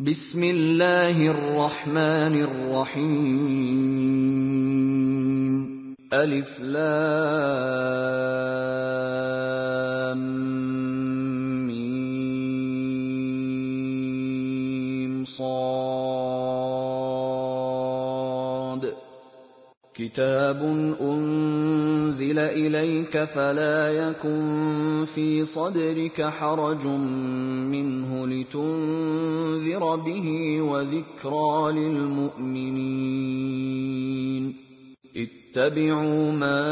بسم الله الرحمن الرحيم ألف لام ميم صاد كتاب أنزل إليك فلا يكن في صدرك حرج منه لتنذر به وذكرى للمؤمنين اتبعوا ما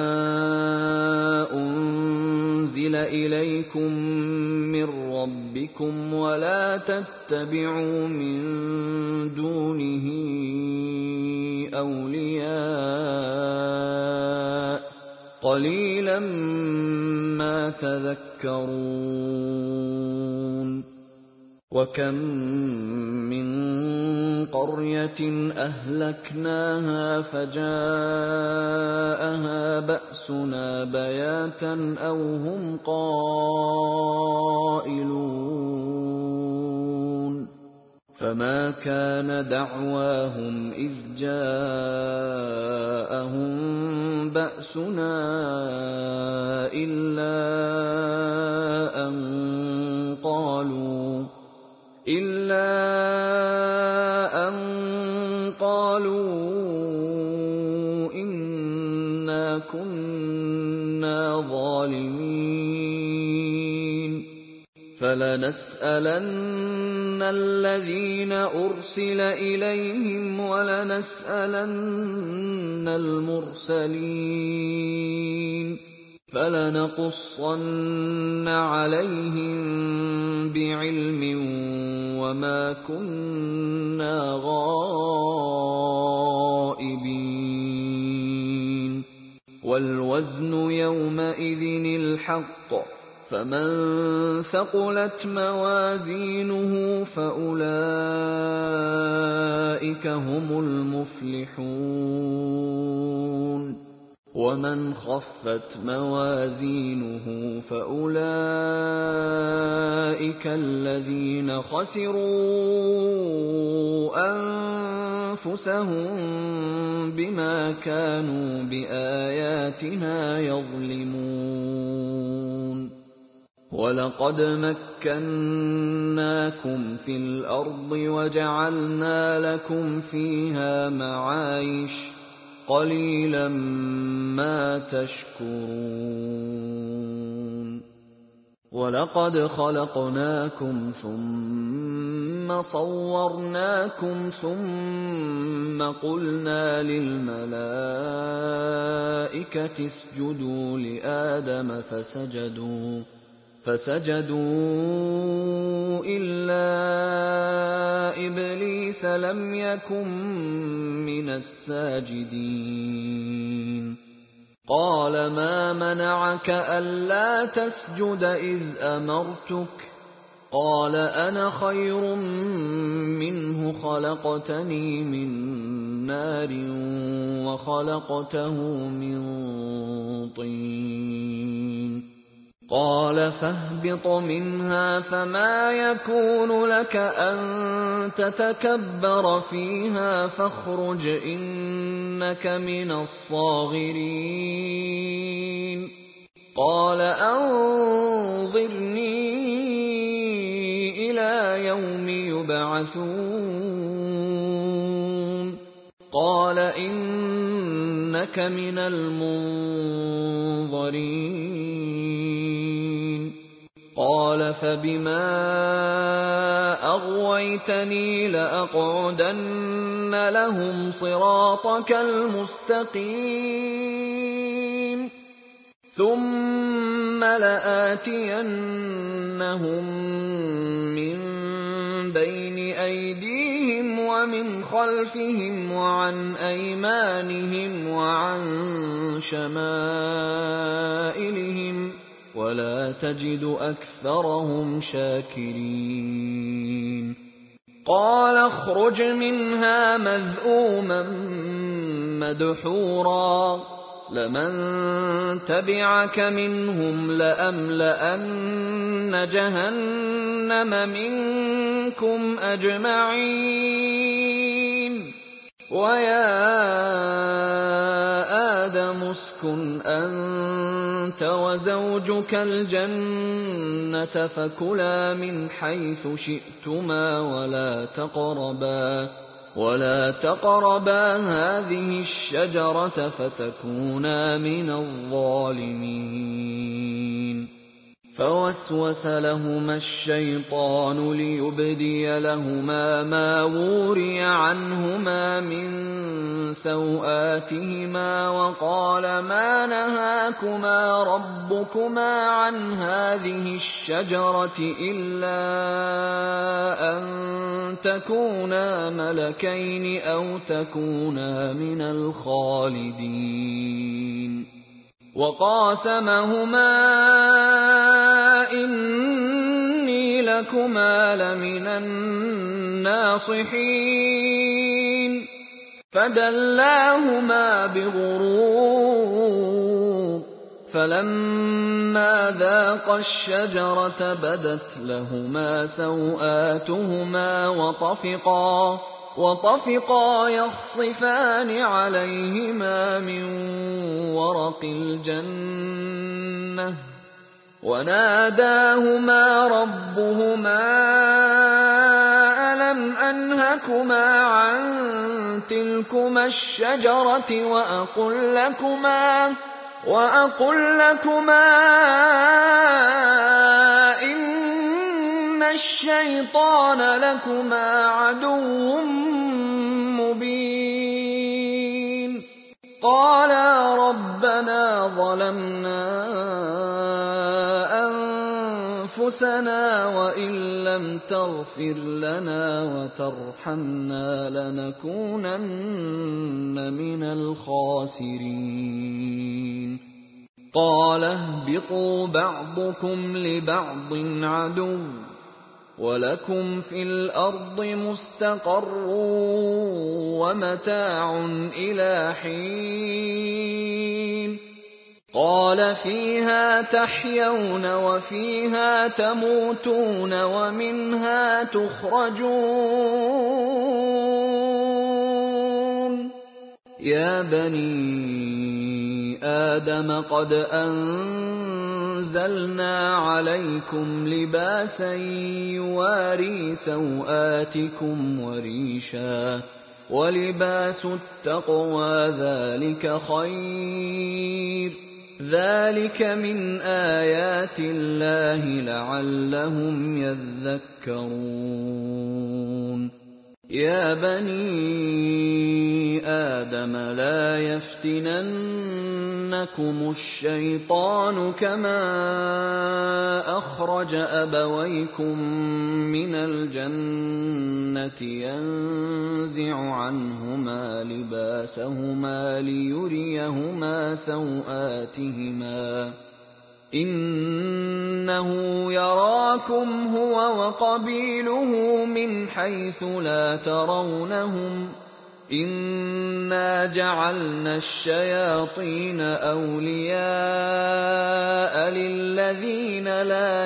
أنزل إليكم من ربكم ولا تتبعوا من دونه أولياء قليلا ما تذكرون وكم من قرية أهلكناها فجاءها بأسنا بياتا أو هم قائلون فما كان دعواهم إذ جاءهم بأسنا إلا أن قالوا إنا كنا ظالمين فلنسألن الذين أرسل إليهم ولنسألن المرسلين فلنقصن عليهم بعلم وما كنا غائبين والوزن يومئذ الحق فمن ثقلت موازينه فأولئك هم المفلحون ومن خفت موازينه فأولئك الذين خسروا أنفسهم بما كانوا بآياتنا يظلمون ولقد مكناكم في الأرض وجعلنا لكم فيها معايش قليلا ما تشكرون ولقد خلقناكم ثم صورناكم ثم قلنا للملائكة اسجدوا لآدم فسجدوا إلا إبليس لم يكن من الساجدين قال ما منعك ألا تسجد إذ أمرتك قال أنا خير منه خلقتني من نار وخلقته من طين قال فاهبط منها فما يكون لك أن تتكبر فيها فاخرج إنك من الصاغرين قال أنظرني إلى يوم يبعثون قال إنك من المنظرين قال فبما أغويتني لأقعدن لهم صراطك المستقيم ثم لآتينهم من بين أيديهم ومن خلفهم وعن أيمانهم وعن شمائلهم ولا تجد أكثرهم شاكرين قال اخرج منها مذءوما مدحورا لمن تبعك منهم لأملأن جهنم منكم منكم أجمعين ويا آدم اسكن أنت وزوجك الجنة فكلا من حيث شئتما ولا تقربا هذه الشجرة فتكونا من الظالمين فوسوس لهما الشيطان ليبدي لهما ما وري عنهما من سوآتهما وقال ما نهاكما ربكما عن هذه الشجرة إلا أن تكونا ملكين أو تكونا من الخالدين وقاسمهما إني لكما لمن الناصحين فدلاهما بغرور فلما ذاقا الشجرة بدت لهما سوآتهما وطفقا يخصفان عليهما من ورق الجنة وناداهما ربهما ألم أنهكما عن تلكما الشجرة وأقل لكما إن الشيطان لكما عدو مبين قالا ربنا ظلمنا أنفسنا وإن لم تغفر لنا وترحمنا لنكونن من الخاسرين قال اهبطوا بعضكم لبعض عدو ولكم في الأرض مستقر ومتاع إلى حين قال فيها تحيون وفيها تموتون ومنها تخرجون يا بني آدم قد أنزلنا عليكم لباسا يواري سوآتكم وريشا ولباس التقوى ذلك خير ذلك من آيات الله لعلهم يذكرون يا بني آدم لا يفتننكم الشيطان كما أخرج أبويكم من الجنة ينزع عنهما لباسهما ليريهما سوآتهما إنه يراكم هو وقبيله من حيث لا ترونهم إنا جعلنا الشياطين أولياء للذين لا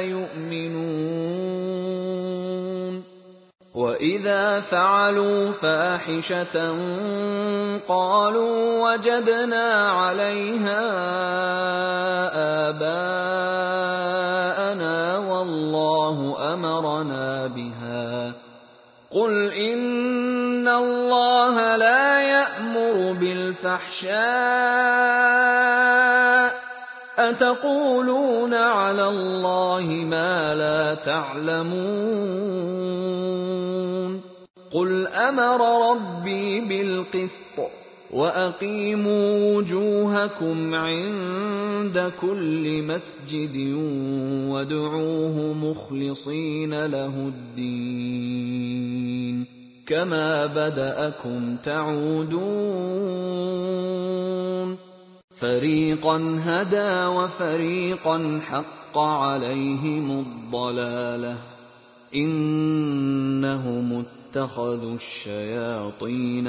يؤمنون وإذا فعلوا فاحشة قالوا وجدنا عليها آباءنا والله أمرنا بها قل إن الله لا يأمر بالفحشاء أتقولون على الله ما لا تعلمون قل أمر ربي بالقسط وأقيموا وجوهكم عند كل مسجد وادعوه مخلصين له الدين كما بدأكم تعودون فريقا هدى وفريقا حق عليهم الضلالة إنهم اتخذوا الشياطين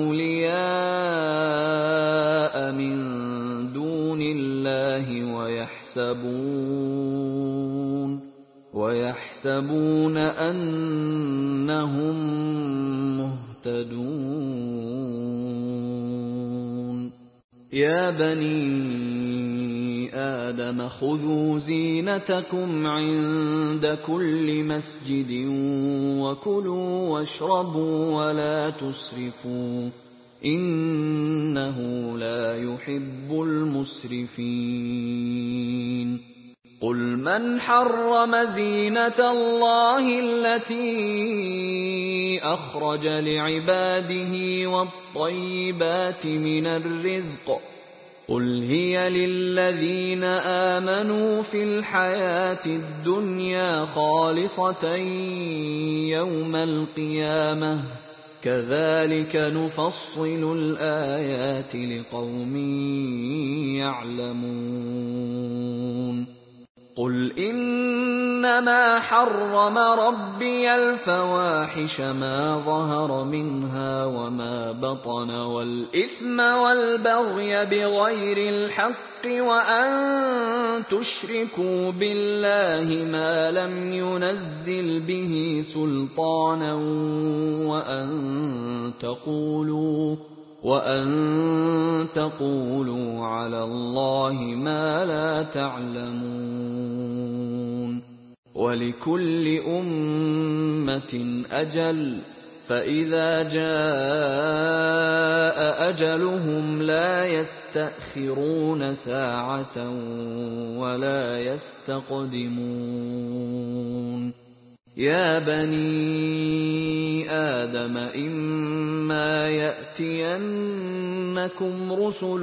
أولياء من دون الله وَيَحْسَبُونَ أَنَّهُم مُّهْتَدُونَ يَا بَنِي آدَمَ خُذُوا زِينَتَكُمْ عِندَ كُلِّ مَسْجِدٍ وَكُلُوا وَاشْرَبُوا وَلَا تُسْرِفُوا إِنَّهُ لَا يُحِبُّ الْمُسْرِفِينَ قُلْ مَنْ حَرَّمَ زِينَةَ اللَّهِ الَّتِي أَخْرَجَ لِعِبَادِهِ وَالطَّيِّبَاتِ مِنَ الرِّزْقِ قُلْ هِيَ لِلَّذِينَ آمَنُوا فِي الْحَيَاةِ الدُّنْيَا خَالِصَةً يَوْمَ الْقِيَامَةِ ۗ كَذَٰلِكَ نُفَصِّلُ الْآيَاتِ لِقَوْمٍ يَعْلَمُونَ قُلْ إِنَّمَا حَرَّمَ رَبِّيَ الْفَوَاحِشَ مَا ظَهَرَ مِنْهَا وَمَا بَطَنَ وَالْإِثْمَ وَالْبَغْيَ بِغَيْرِ الْحَقِّ وَأَن تُشْرِكُوا بِاللَّهِ مَا لَمْ يُنَزِّلْ بِهِ سُلْطَانًا وَأَن تَقُولُوا عَلَى اللَّهِ مَا لَا تَعْلَمُونَ وَلِكُلِّ أُمَّةٍ أَجَلٌ ۖ فَإِذَا جَاءَ أَجَلُهُمْ لَا يَسْتَأْخِرُونَ سَاعَةً وَلَا يَسْتَقْدِمُونَ يَا بَنِي آدَمَ إِمَّا يَأْتِيَنَّكُمْ رُسُلٌ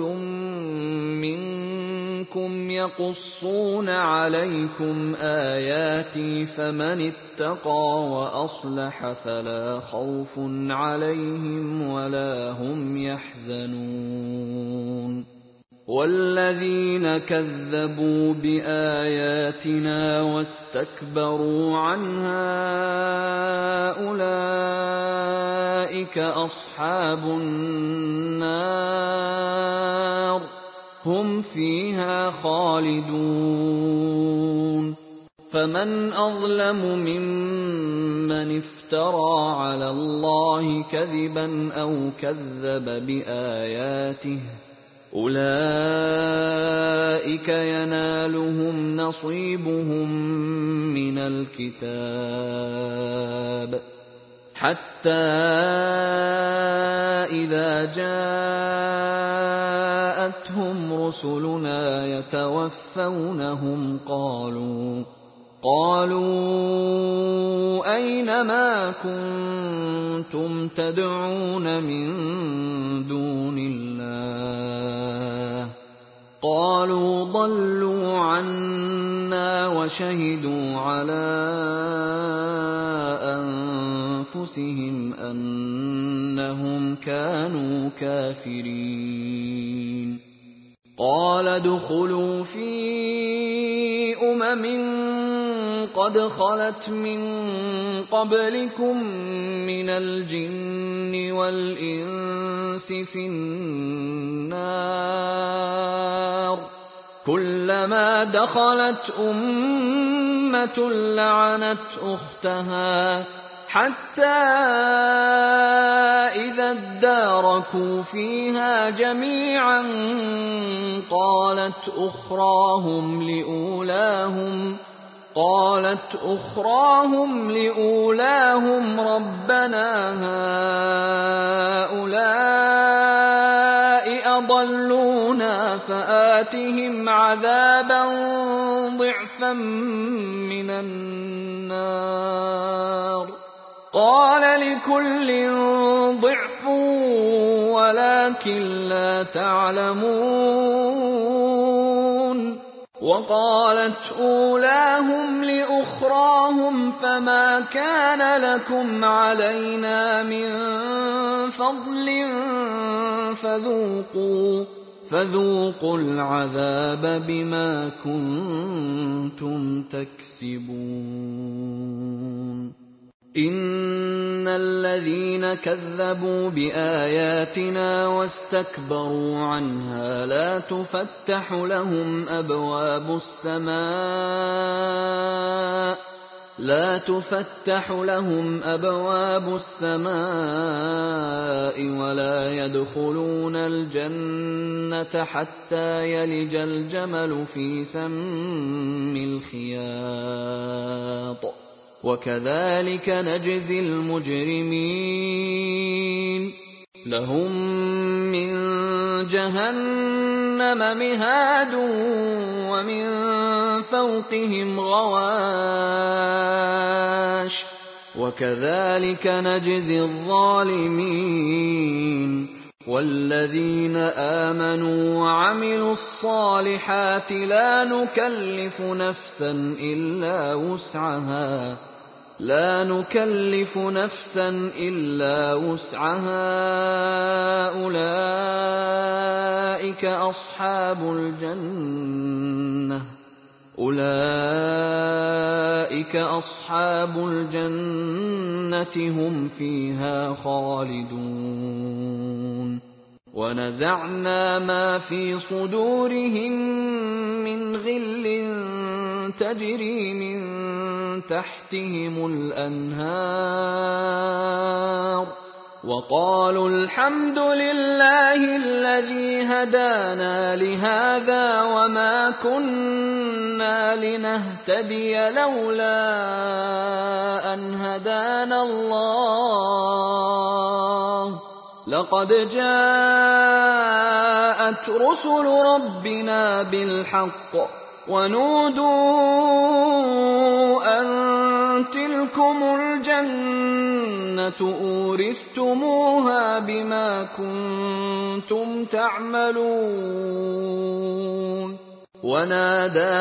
مِّنكُمْ يَقُصُّونَ عَلَيْكُمْ آيَاتِي فَمَنِ اتَّقَىٰ وَأَصْلَحَ فَلَا خَوْفٌ عَلَيْهِمْ وَلَا هُمْ يَحْزَنُونَ وَالَّذِينَ كَذَّبُوا بِآيَاتِنَا وَاسْتَكْبَرُوا عَنْهَا أُولَٰئِكَ أَصْحَابُ النَّارِ ۖ هُمْ فِيهَا خَالِدُونَ فَمَنْ أَظْلَمُ مِمَّنِ افْتَرَىٰ عَلَى اللَّهِ كَذِبًا أَوْ كَذَّبَ بِآيَاتِهِ ۚ أُولَٰئِكَ يَنَالُهُمْ نَصِيبُهُم مِّنَ الْكِتَابِ حَتَّىٰ إِذَا جَاءَتْهُمْ رُسُلُنَا يَتَوَفَّوْنَهُمْ قَالُوا أَيْنَ مَا كُنتُمْ تَدْعُونَ مِن دُونِ اللَّهِ ۖ قَالُوا ضَلُّوا عَنَّا وَشَهِدُوا عَلَىٰ أَنفُسِهِمْ أَنَّهُمْ كَانُوا كَافِرِينَ قَالَ ادْخُلُوا فِي قَدْ خَلَتْ مِن قَبْلِكُم مِّنَ الْجِنِّ وَالْإِنسِ فِي النَّارِ ۖ كُلَّمَا دَخَلَتْ أُمَّةٌ لَّعَنَتْ أُخْتَهَا حَتَّىٰ إِذَا ادَّارَكُوا فِيهَا جَمِيعًا قَالَتْ أُخْرَاهُمْ لِأُولَاهُمْ رَبَّنَا هَٰؤُلَاءِ أَضَلُّونَا فَآتِهِمْ عَذَابًا ضِعْفًا مِّنَ النَّارِ ۖ قَالَ لِكُلٍّ ضِعْفٌ وَلَٰكِن لَّا تَعْلَمُونَ وَقَالَتْ أُولَاهُمْ لِأُخْرَاهُمْ فَمَا كَانَ لَكُمْ عَلَيْنَا مِن فَضْلٍ فَذُوقُوا الْعَذَابَ بِمَا كُنتُمْ تَكْسِبُونَ إِنَّ الَّذِينَ كَذَّبُوا بِآيَاتِنَا وَاسْتَكْبَرُوا عَنْهَا لَا تُفَتَّحُ لَهُمْ أَبْوَابُ السَّمَاءِ لا تفتح لهم أبواب السماء ولا يدخلون الجنة حتى يلج الجمل في سم الخياط وكذلك نجزي المجرمين لهم من جهنم مهاد ومن فوقهم غواش وكذلك نجزي الظالمين والذين آمنوا وعملوا الصالحات لا نكلف نفسا إلا وسعها أولئك أصحاب الجنة هم فيها خالدون ونزعنا ما في صدورهم من غل تجري من تحتهم الأنهار وقالوا الحمد لله الذي هدانا لهذا وما كنا لنهتدي لولا أن هدانا الله لقد جاءت رسل ربنا بالحق ونودوا أن تلكم الجنة أورثتموها بما كنتم تعملون ونادى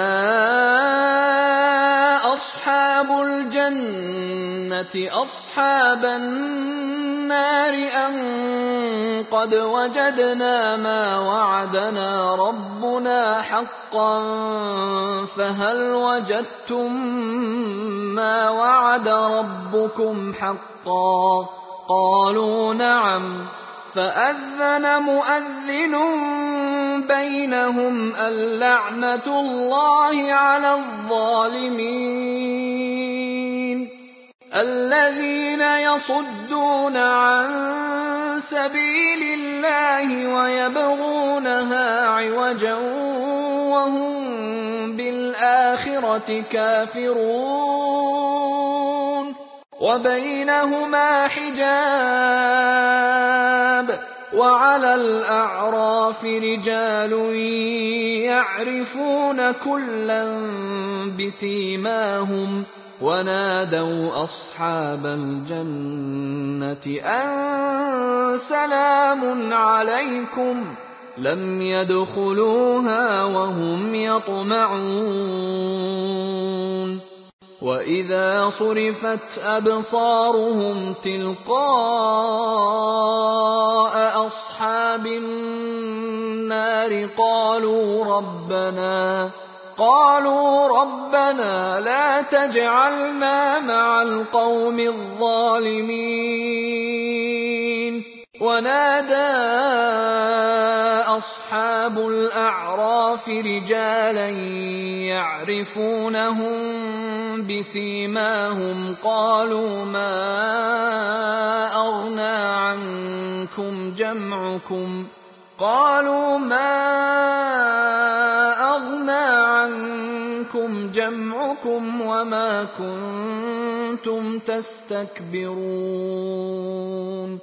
أصحاب الجنة أصحاب النار أن قد وجدنا ما وعدنا ربنا حقا فهل وجدتم ما وعد ربكم حقا قالوا نعم فأذن مؤذن بينهم اللعنة الله على الظالمين الذين يصدون عن سبيل الله ويبغونها عوجا وهم بالآخرة كافرون وبينهما حجاب وعلى الأعراف رجال يعرفون كلا بسيماهم ونادوا أصحاب الجنة أن سلام عليكم لم يدخلوها وهم يطمعون وإذا صرفت أبصارهم تلقاء أصحاب النار قالوا ربنا لا تجعلنا مع القوم الظالمين ونادى أصحاب الأعراف رجالا يعرفونهم بسيماهم قالوا ما أغنى عنكم جمعكم وما كنتم تستكبرون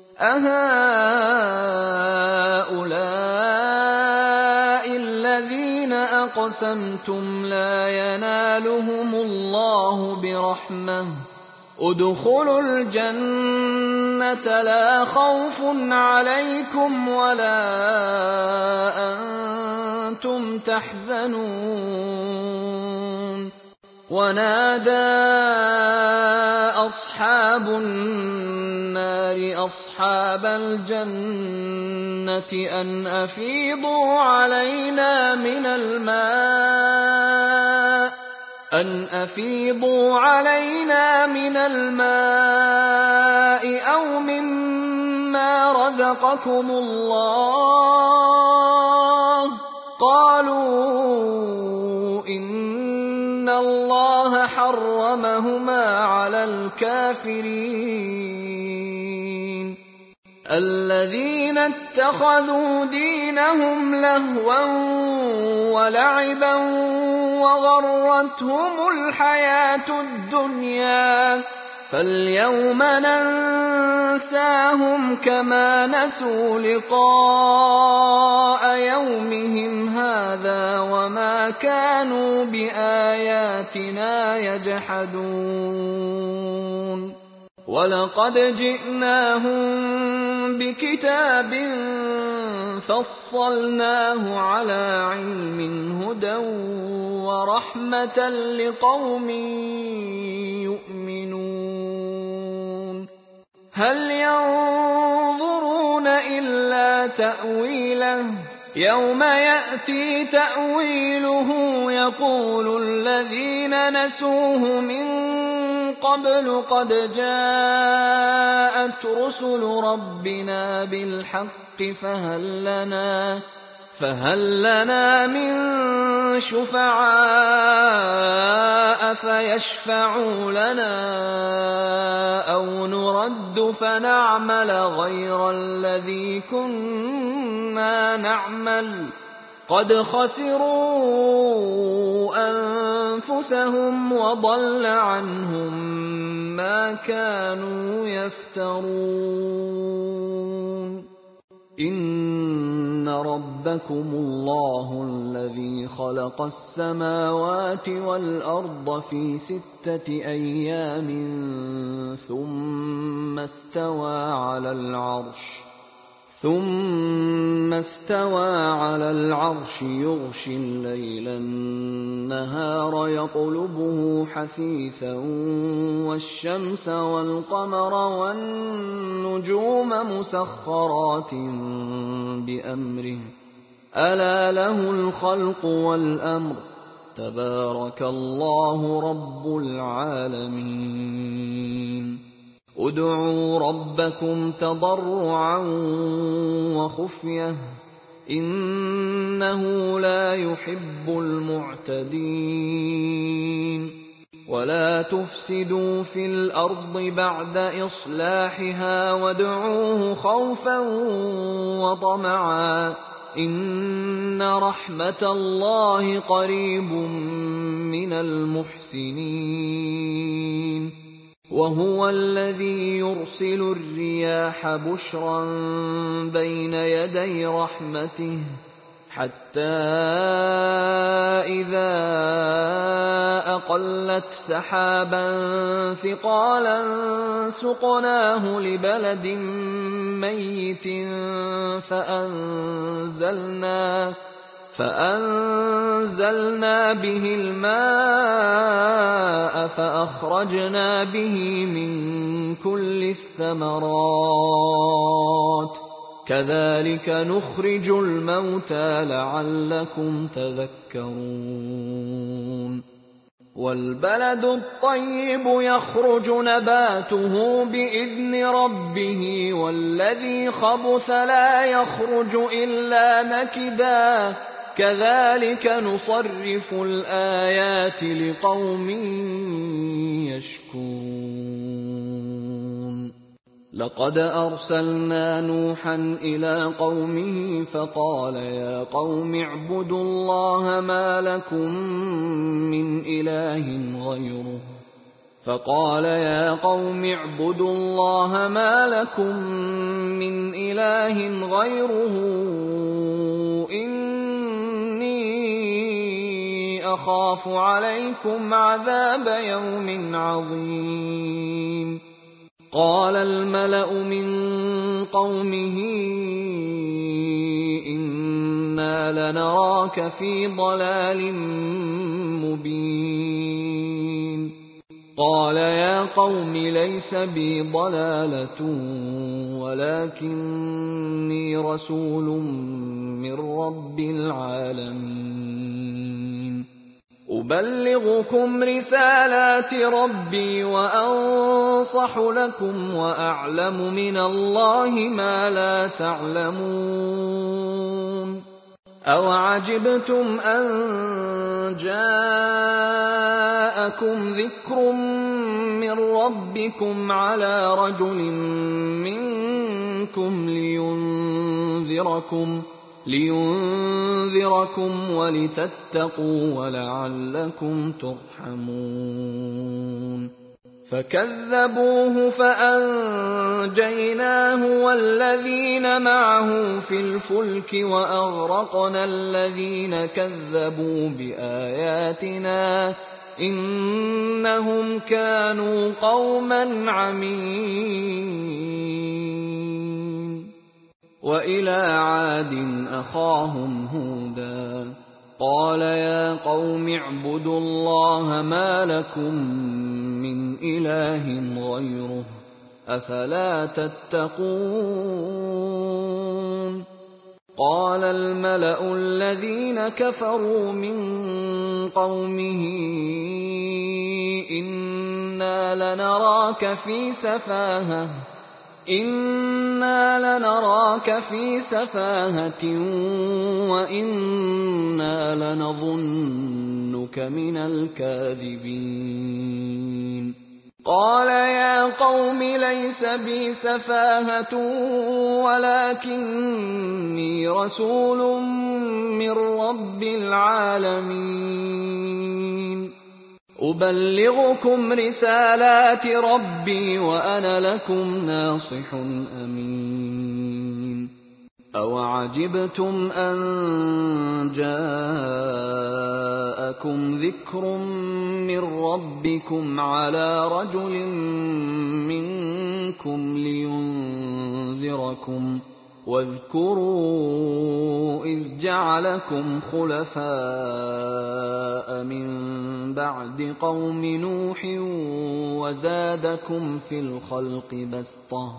أهؤلاء الذين أقسمتم لا ينالهم الله برحمة ادخلوا الجنة لا خوف عليكم ولا أنتم تحزنون ونادى أصحاب النار أصحاب الجنة أن أفيضوا علينا من الماء أو مما رزقكم الله قالوا إن الله حرم حرمهما على الكافرين الذين اتخذوا دينهم لهوا ولعبا وغرتهم الحياة الدنيا فاليوم ننساهم كما نسوا لقاء يومهم هذا وما كانوا بآياتنا يجحدون ولقد جئناهم بكتاب فصلناه على علم هدى ورحمة لقوم يؤمنون هل ينظرون إلا تأويله يوم يأتي تأويله يقول الذين نسوه من قبل قد جاءت رسل ربنا بالحق فهل لنا من شفعاء فيشفعوا لنا أو نرد فنعمل غير الذي كنا نعمل قد خسروا أنفسهم وضل عنهم ما كانوا يفترون إن ربكم الله الذي خلق السماوات والأرض في 6 أيام ثم استوى على العرش يغشي الليل النهار يطلبه حثيثا والشمس والقمر والنجوم مسخرات بأمره ألا له الخلق والأمر تبارك الله رب العالمين ادعوا ربكم تضرعا وخفية إنه لا يحب المعتدين ولا تفسدوا في الأرض بعد إصلاحها وادعوه خوفا وطمعا إن رحمة الله قريب من المحسنين وهو الذي يرسل الرياح بشرا بين يدي رحمته حتى إذا أقلت سحابا ثقالا سقناه لبلد ميت فأنزلنا به الماء فأخرجنا به من كل الثمرات كذلك نخرج الموتى لعلكم تذكرون والبلد الطيب يخرج نباته بإذن ربه والذي خبث لا يخرج إلا نكدا كذلك نصرف الآيات لقوم يشكرون لقد أرسلنا نوحا إلى قومه فقال يا قوم اعبدوا الله ما لكم من إله غيره إني أخاف عليكم عذاب يوم عظيم قال الملأ من قومه إنا لنراك في ضلال مبين قال يا قوم ليس بي ضلالة ولكني رسول من رب العالمين أبلغكم رسالات ربي وأنصح لكم وأعلم من الله ما لا تعلمون أَوَعَجِبْتُمْ أَن جَاءَكُمْ ذِكْرٌ مِّن رَّبِّكُمْ عَلَىٰ رَجُلٍ مِّنكُمْ لِيُنذِرَكُمْ وَلِتَتَّقُوا وَلَعَلَّكُمْ تُرْحَمُونَ فَكَذَّبُوهُ فَأَنجَيْنَاهُ وَالَّذِينَ مَعَهُ فِي الْفُلْكِ وَأَغْرَقْنَا الَّذِينَ كَذَّبُوا بِآيَاتِنَا ۚ إِنَّهُمْ كَانُوا قَوْمًا عَمِينَ وَإِلَىٰ عَادٍ أَخَاهُمْ هُودًا قَالَ يَا قَوْمِ اعْبُدُوا اللَّهَ مَا لَكُم مِّنْ إِلَٰهٍ غَيْرُهُ ۖ أَفَلَا تَتَّقُونَ قَالَ الْمَلَأُ الَّذِينَ كَفَرُوا مِن قَوْمِهِ إِنَّا لَنَرَاكَ فِي سَفَاهَةٍ وَإِنَّا لَنَظُنُّكَ مِنَ الْكَاذِبِينَ قَالَ يَا قَوْمِ لَيْسَ بِي سَفَاهَةٌ وَلَٰكِنِّي رَسُولٌ مِّن رَّبِّ الْعَالَمِينَ أُبَلِّغُكُمْ رِسَالَاتِ رَبِّي وَأَنَا لَكُمْ نَاصِحٌ أَمِينٌ أَوَعَجِبْتُمْ أَن جَاءَكُمْ ذِكْرٌ مِّن رَّبِّكُمْ عَلَىٰ رَجُلٍ مِّنكُمْ لِيُنذِرَكُمْ ۖ وَاذْكُرُوا إِذْ جَعَلَكُمْ خُلَفَاءَ مِن بَعْدِ قَوْمِ نُوحٍ وَزَادَكُمْ فِي الْخَلْقِ بَسْطَةً ۖ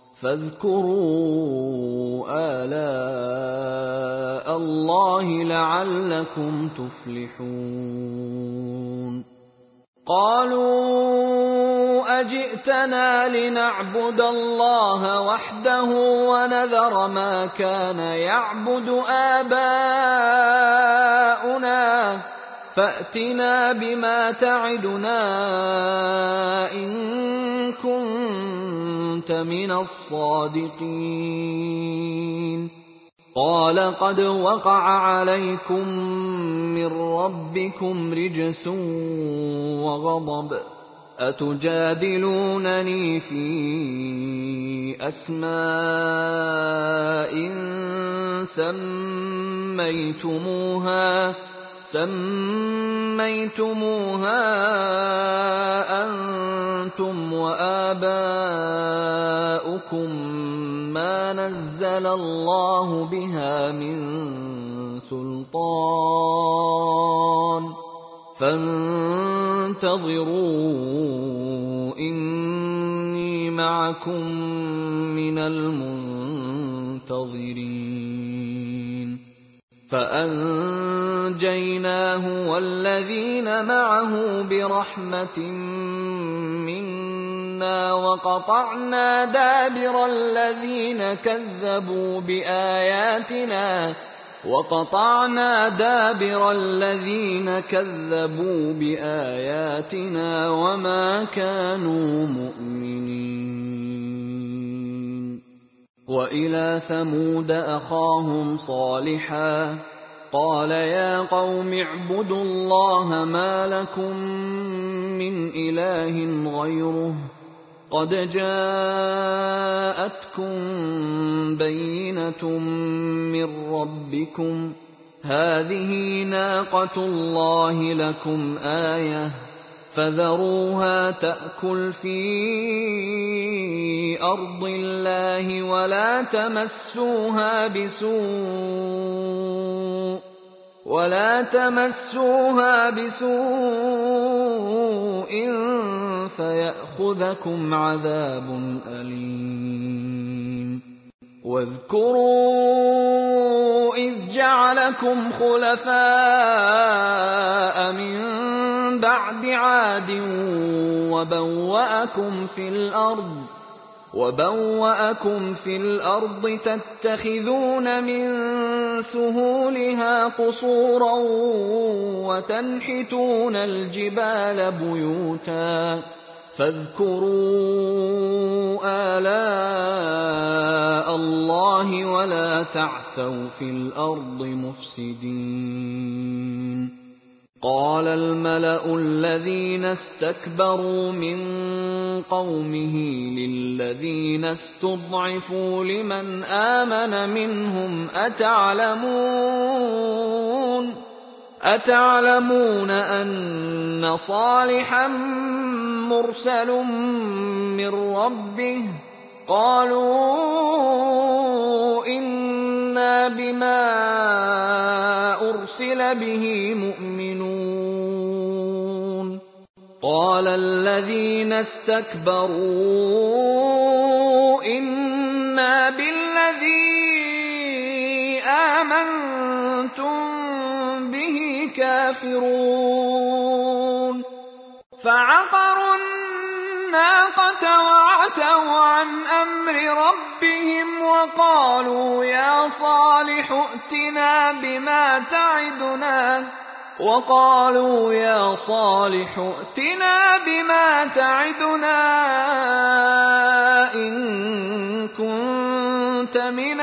فَاذْكُرُوا آلَاءَ اللَّهِ لَعَلَّكُمْ تُفْلِحُونَ قَالُوا أَجِئْتَنَا لِنَعْبُدَ اللَّهَ وَحْدَهُ وَنَذَرَ مَا كَانَ يَعْبُدُ آبَاؤُنَا فَأْتِنَا بِمَا تَعِدُنَا إِن كُنتَ مِنَ الصَّادِقِينَ قَالَ قَدْ وَقَعَ عَلَيْكُم مِّن رَّبِّكُمْ رِجْسٌ وَغَضَبٌ ۖ أَتُجَادِلُونَنِي فِي أَسْمَاءٍ سَمَّيْتُمُوهَا أَنتُمْ وَآبَاؤُكُم مَّا نَزَّلَ اللَّهُ بِهَا مِن سُلْطَانٍ فَانتَظِرُوا إِنِّي مَعَكُم مِّنَ الْمُنتَظِرِينَ فَأَنجَيْنَاهُ وَالَّذِينَ مَعَهُ بِرَحْمَةٍ مِّنَّا وَقَطَعْنَا دَابِرَ الَّذِينَ كَذَّبُوا بِآيَاتِنَا وَمَا كَانُوا مُؤْمِنِينَ وَإِلَىٰ ثَمُودَ أَخَاهُمْ صَالِحًا ۚ قَالَ يَا قَوْمِ اعْبُدُوا اللَّهَ مَا لَكُم مِّنْ إِلَٰهٍ غَيْرُهُ ۖ قَدْ جَاءَتْكُم بَيِّنَةٌ مِّن رَّبِّكُمْ ۖ هَٰذِهِ نَاقَةُ اللَّهِ لَكُمْ آيَةً ۖ فَذَرُوهَا تَأْكُلْ فِي أَرْضِ اللَّهِ وَلَا تَمَسُّوهَا بِسُوءٍ فَيَأْخُذَكُمْ عَذَابٌ أَلِيمٌ وَاذْكُرُوا إِذْ جَعَلَكُمْ خُلَفَاءَ مِن بَعْدِ عَادٍ وَبَوَّأَكُمْ فِي الْأَرْضِ وَبَوَّأَكُمْ فِي الْأَرْضِ تَتَّخِذُونَ مِن سُهُولِهَا قُصُورًا وَتَنْحِتُونَ الْجِبَالَ بُيُوتًا فَاذْكُرُوا آلَاءَ اللَّهِ وَلَا تَعْثَوْا فِي الْأَرْضِ مُفْسِدِينَ قَالَ الْمَلَأُ الَّذِينَ اسْتَكْبَرُوا مِن قَوْمِهِ لِلَّذِينَ اسْتُضْعِفُوا لِمَنْ آمَنَ مِنْهُمْ أَتَعْلَمُونَ أَنَّ صَالِحًا مُّرْسَلٌ مِّن رَّبِّهِ ۚ قَالُوا إِنَّا بِمَا أُرْسِلَ بِهِ مُؤْمِنُونَ قَالَ الَّذِينَ اسْتَكْبَرُوا إِنَّا بِالَّذِي آمَنتُم بِهِ كَافِرُونَ فَعَقَرُوا النَّاقَةَ وَعَتَوْا عَنْ أَمْرِ رَبِّهِمْ وَقَالُوا يَا صَالِحُ ائْتِنَا بِمَا تَعِدُنَا إِن كُنتَ مِنَ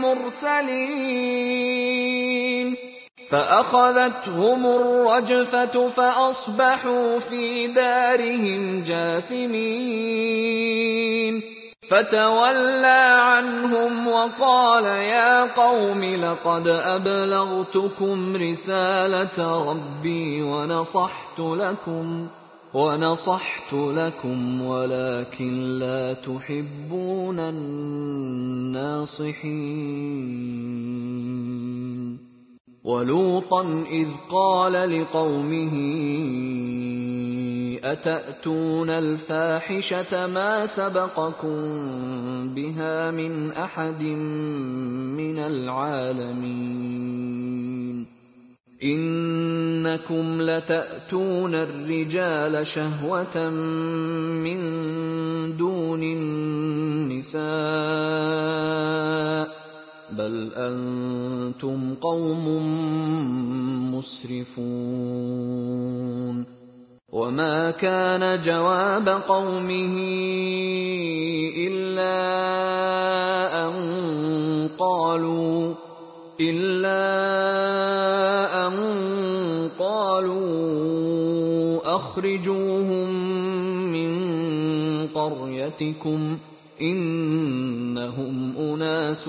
الْمُرْسَلِينَ فَأَخَذَتْهُمُ الرَّجْفَةُ فَأَصْبَحُوا فِي دَارِهِمْ جَاثِمِينَ فَتَوَلَّىٰ عَنْهُمْ وَقَالَ يَا قَوْمِ لَقَدْ أَبْلَغْتُكُمْ رِسَالَةَ رَبِّي وَنَصَحْتُ لَكُمْ وَلَٰكِن لَّا تُحِبُّونَ النَّاصِحِينَ وَلُوطًا إِذْ قَالَ لِقَوْمِهِ أَتَأْتُونَ الْفَاحِشَةَ مَا سَبَقَكُم بِهَا مِنْ أَحَدٍ مِّنَ الْعَالَمِينَ إِنَّكُمْ لَتَأْتُونَ الرِّجَالَ شَهْوَةً مِّن دُونِ النِّسَاءِ بَلْ أَنتُمْ قَوْمٌ مُّسْرِفُونَ وَمَا كَانَ جَوَابَ قَوْمِهِ إِلَّا أَن قَالُوا أَخْرِجُوهُم مِّن قَرْيَتِكُمْ إِنَّهُمْ أُنَاسٌ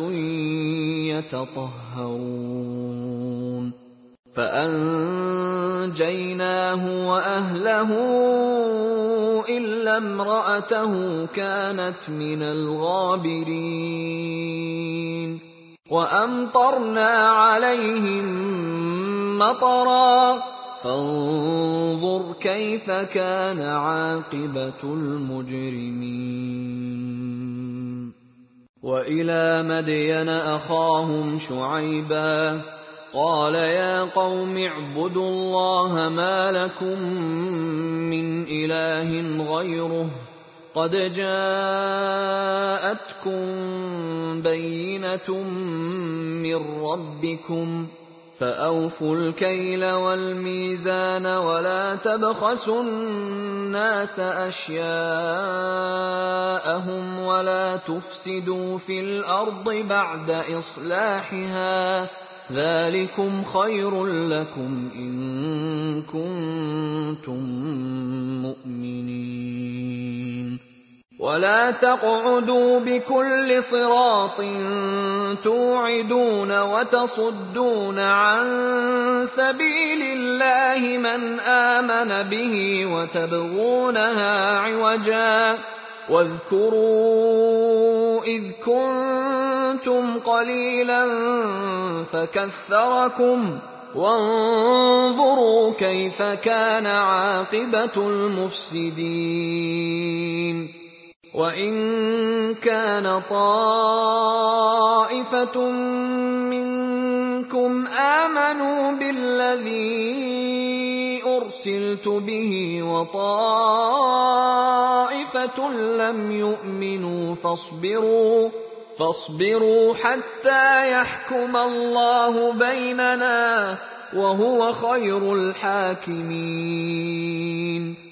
يَتَطَهَّرُونَ فَأَنجَيْنَاهُ وَأَهْلَهُ إِلَّا امْرَأَتَهُ كَانَتْ مِنَ الْغَابِرِينَ وَأَمْطَرْنَا عَلَيْهِم مَّطَرًا فَانظُرْ كَيْفَ كَانَ عَاقِبَةُ الْمُجْرِمِينَ وَإِلَىٰ مَدْيَنَ أَخَاهُمْ شُعَيْبًا قَالَ يَا قَوْمِ اعْبُدُوا اللَّهَ مَا لَكُم مِّنْ إِلَٰهٍ غَيْرُهُ قَدْ جَاءَتْكُم بَيِّنَةٌ مِّن رَّبِّكُمْ فَأَوْفُوا الْكَيْلَ وَالْمِيزَانَ وَلَا تَبْخَسُوا النَّاسَ أَشْيَاءَهُمْ وَلَا تُفْسِدُوا فِي الْأَرْضِ بَعْدَ إِصْلَاحِهَا ذَٰلِكُمْ خَيْرٌ لَّكُمْ إِن كُنتُم مُّؤْمِنِينَ وَلَا تَقْعُدُوا بِكُلِّ صِرَاطٍ تُوعِدُونَ وَتَصُدُّونَ عَن سَبِيلِ اللَّهِ مَنْ آمَنَ بِهِ وَتَبْغُونَهَا عِوَجًا وَاذْكُرُوا إِذْ كُنتُمْ قَلِيلًا فَكَثَّرَكُمْ وَانظُرُوا كَيْفَ كَانَ عَاقِبَةُ الْمُفْسِدِينَ وَإِن كَانَ طَائِفَةٌ مِنكُمْ آمَنُوا بِالَّذِي أُرْسِلْتُ بِهِ وَطَائِفَةٌ لَّمْ يُؤْمِنُوا فاصبروا حَتَّىٰ يَحْكُمَ اللَّهُ بَيْنَنَا وَهُوَ خَيْرُ الْحَاكِمِينَ.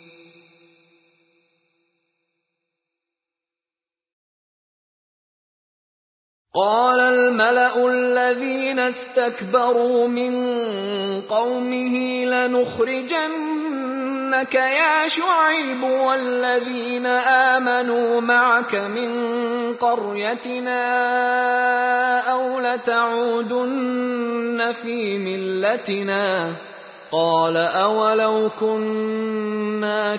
قَالَ الْمَلَأُ الَّذِينَ اسْتَكْبَرُوا مِن قَوْمِهِ لَنُخْرِجَنَّكَ يَا شُعَيْبُ وَالَّذِينَ آمَنُوا مَعَكَ مِن قَرْيَتِنَا أَوْ لَتَعُودُنَّ فِي مِلَّتِنَا ۚ قَالَ أَوَلَوْ كُنَّا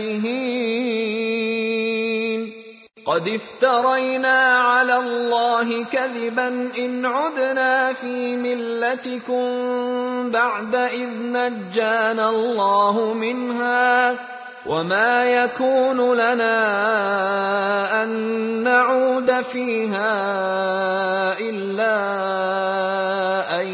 كَارِهِينَ قَدِ افْتَرَيْنَا عَلَى اللَّهِ كَذِبًا إِنْ عُدْنَا فِي مِلَّتِكُم بَعْدَ إِذْ نَجَّانَا اللَّهُ مِنْهَا ۚ وَمَا يَكُونُ لَنَا أَن نَّعُودَ فِيهَا إِلَّا أَن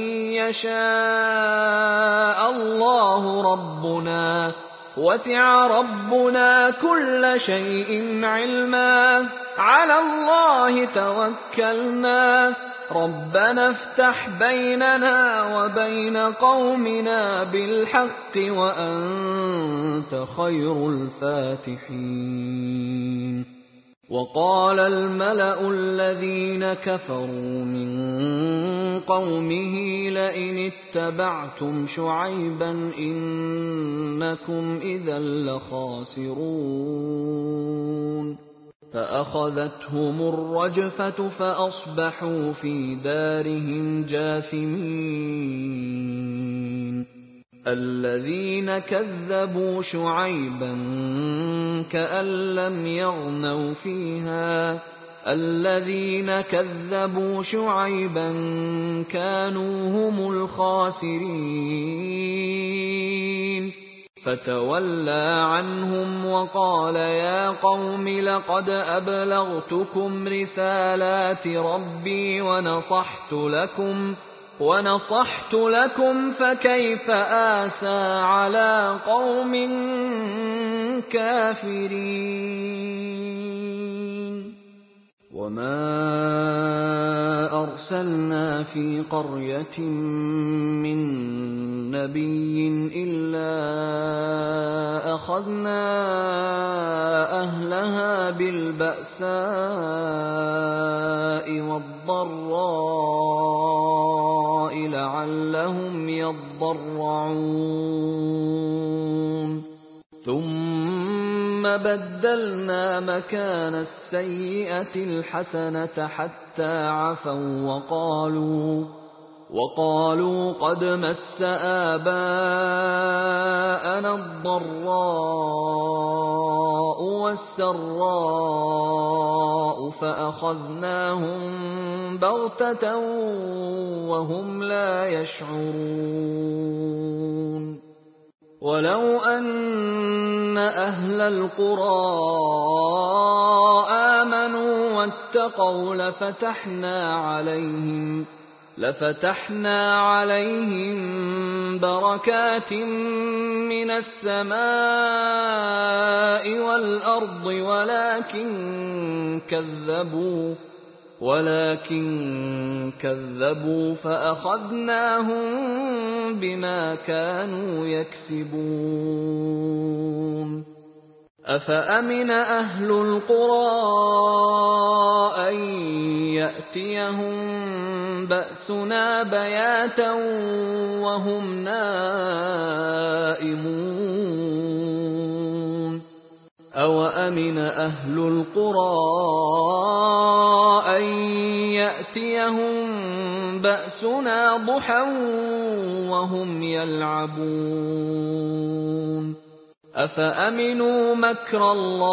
يَشَاءَ اللَّهُ رَبُّنَا ۚ وَسِعَ رَبُّنَا كُلَّ شَيْءٍ عِلْمًا ۚ عَلَى اللَّهِ تَوَكَّلْنَا ۚ رَبَّنَا افْتَحْ بَيْنَنَا وَبَيْنَ قَوْمِنَا بِالْحَقِّ وَأَنتَ خَيْرُ الْفَاتِحِينَ. وَقَالَ الْمَلَأُ الَّذِينَ كَفَرُوا مِن قَوْمِهِ لَئِنِ اتَّبَعْتُمْ شُعَيْبًا إِنَّكُمْ إِذًا لَّخَاسِرُونَ فَأَخَذَتْهُمُ الرَّجْفَةُ فَأَصْبَحُوا فِي دَارِهِمْ جَاثِمِينَ. الَّذِينَ كَذَّبُوا شُعَيْبًا كَأَن لَّمْ يَغْنَوْا فِيهَا ۚ الَّذِينَ كَذَّبُوا شُعَيْبًا كَانُوا هُمُ الْخَاسِرِينَ. فَتَوَلَّىٰ عَنْهُمْ وَقَالَ يَا قَوْمِ لَقَدْ أَبْلَغْتُكُمْ رِسَالَاتِ رَبِّي وَنَصَحْتُ لَكُمْ فَكَيْفَ آسَىٰ عَلَىٰ قَوْمٍ كَافِرِينَ. وَمَا أَرْسَلْنَا فِي قَرْيَةٍ مِّن نَّبِيٍّ إِلَّا أَخَذْنَا أَهْلَهَا بِالْبَأْسَاءِ وَالضَّرَّاءِ لَعَلَّهُمْ يَضَّرَّعُونَ ثُمَّ بَدَّلْنَا مَكَانَ السَّيِّئَةِ الْحَسَنَةَ حَتَّىٰ عَفَوا وَقَالُوا قَدْ مَسَّ آبَاءَنَا الضَّرَّاءُ وَالسَّرَّاءُ فَأَخَذْنَاهُم بَغْتَةً وَهُمْ لَا يَشْعُرُونَ وَلَوْ أَنَّ أَهْلَ الْقُرَىٰ آمَنُوا وَاتَّقَوْا لَفَتَحْنَا عَلَيْهِم بَرَكَاتٍ مِّنَ السَّمَاءِ وَالْأَرْضِ وَلَٰكِن كَذَّبُوا فَأَخَذْنَاهُم بِمَا كَانُوا يَكْسِبُونَ أَفَأَمِنَ أَهْلُ الْقُرَىٰ أَن يَأْتِيَهُم بَأْسُنَا بَيَاتًا وَهُمْ نَائِمُونَ أَوَأَمِنَ أَهْلُ الْقُرَىٰ أَن يَأْتِيَهُم بَأْسُنَا ضُحًى وَهُمْ يَلْعَبُونَ أَفَأَمِنُوا مَكْرَ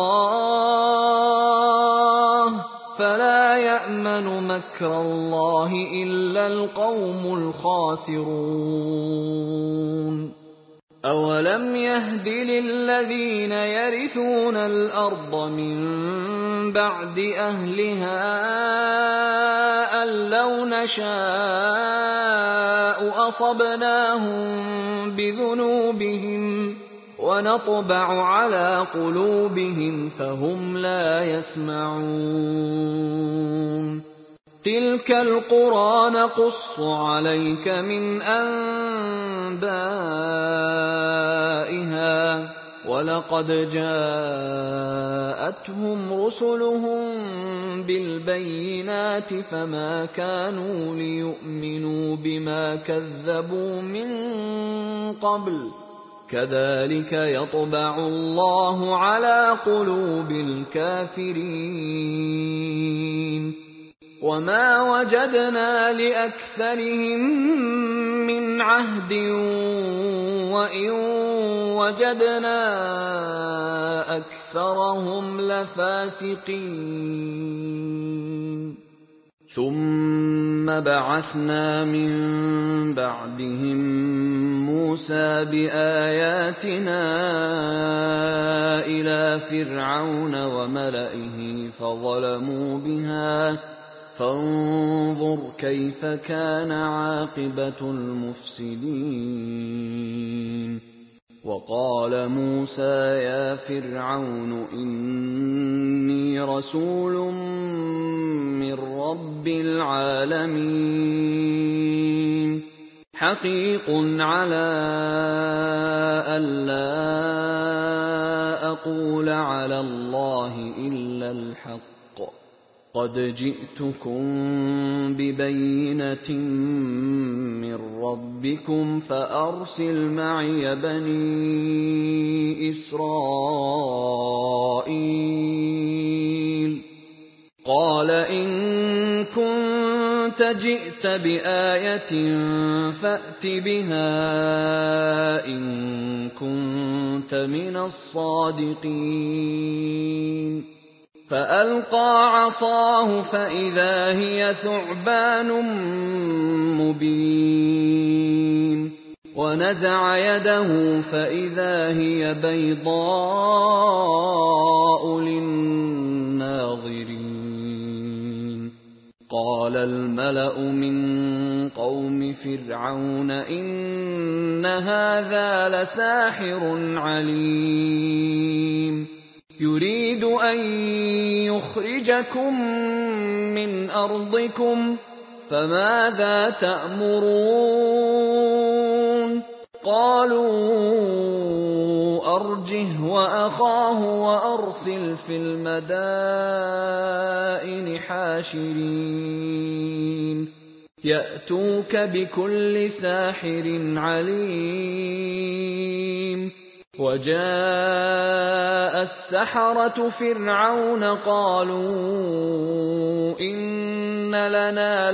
اللَّهِ ۚ فَلَا يَأْمَنُ مَكْرَ اللَّهِ إِلَّا الْقَوْمُ الْخَاسِرُونَ أَوَلَمْ يَهْدِ لِلَّذِينَ يَرِثُونَ الْأَرْضَ مِن بَعْدِ أَهْلِهَا أَن لَّوْ نَشَاءُ أَصَبْنَاهُم بِذُنُوبِهِمْ وَنَطْبَعُ عَلَىٰ قُلُوبِهِمْ فَهُمْ لَا يَسْمَعُونَ تِلْكَ الْقُرَىٰ نَقُصُّ عَلَيْكَ مِنْ أَنبَائِهَا ۚ وَلَقَدْ جَاءَتْهُمْ رُسُلُهُم بِالْبَيِّنَاتِ فَمَا كَانُوا لِيُؤْمِنُوا بِمَا كَذَّبُوا مِن قَبْلُ ۚ كَذَٰلِكَ يَطْبَعُ اللَّهُ عَلَىٰ قُلُوبِ الْكَافِرِينَ وَمَا وَجَدْنَا لِأَكْثَرِهِم مِّنْ عَهْدٍ وَإِن وَجَدْنَا أَكْثَرَهُمْ لَفَاسِقِينَ ثُمَّ بَعَثْنَا مِن بَعْدِهِم مُّوسَىٰ بِآيَاتِنَا إِلَىٰ فِرْعَوْنَ وَمَلَئِهِ فَظَلَمُوا بِهَا فانظُرْ كَيْفَ كَانَ عَاقِبَةُ الْمُفْسِدِينَ وَقَالَ مُوسَىٰ يَا فِرْعَوْنُ إِنِّي رَسُولٌ مِّن رَّبِّ الْعَالَمِينَ حَقِيقٌ عَلَىٰ أَلَّا أَقُولَ عَلَى اللَّهِ إِلَّا الْحَقَّ قَدْ جِئْتُكُم بِبَيِّنَةٍ مِّن رَّبِّكُمْ فَأَرْسِلْ مَعِيَ بَنِي إِسْرَائِيلَ قَالَ إِن كُنتَ جِئْتَ بِآيَةٍ فَأْتِ بِهَا إِن كُنتَ مِنَ الصَّادِقِينَ فَأَلْقَىٰ عَصَاهُ فَإِذَا هِيَ ثُعْبَانٌ مُّبِينٌ وَنَزَعَ يَدَهُ فَإِذَا هِيَ بَيْضَاءُ لِلنَّاظِرِينَ قَالَ الْمَلَأُ مِن قَوْمِ فِرْعَوْنَ إِنَّ هَٰذَا لَسَاحِرٌ عَلِيمٌ يُرِيدُ أَن يُخْرِجَكُم مِّنْ أَرْضِكُمْ فَمَاذَا تَأْمُرُونَ قَالُوا أَرْجِهْ وَأَخَاهُ وَأَرْسِلْ فِي الْمَدَائِنِ حَاشِرِينَ يَأْتُوكَ بِكُلِّ سَاحِرٍ عَلِيمٍ وَجَاءَ السَّحَرَةُ فِرْعَوْنَ قَالُوا إِنَّ لَنَا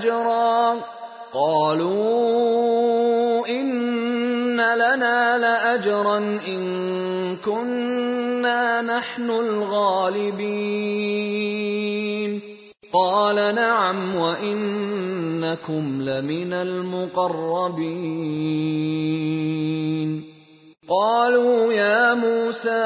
لَأَجْرًا إِن كُنَّا نَحْنُ الْغَالِبِينَ قَالَ نَعَمْ وَإِنَّكُمْ لَمِنَ الْمُقَرَّبِينَ قَالُوا يَا مُوسَىٰ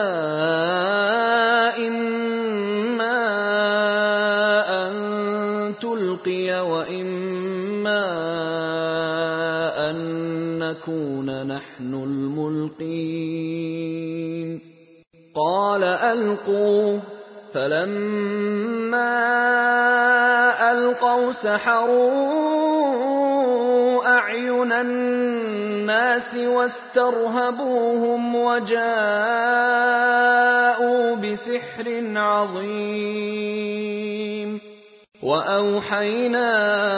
إِمَّا أَن تُلْقِيَ وَإِمَّا أَن نَّكُونَ نَحْنُ الْمُلْقِينَ قَالَ أَلْقُوا فَلَمَّا أَلْقَوْا سَحَرُوا أَعْيُنَ النَّاسِ وَاسْتَرْهَبُوهُمْ وَجَاءُوا بِسِحْرٍ عَظِيمٍ وَأَوْحَيْنَا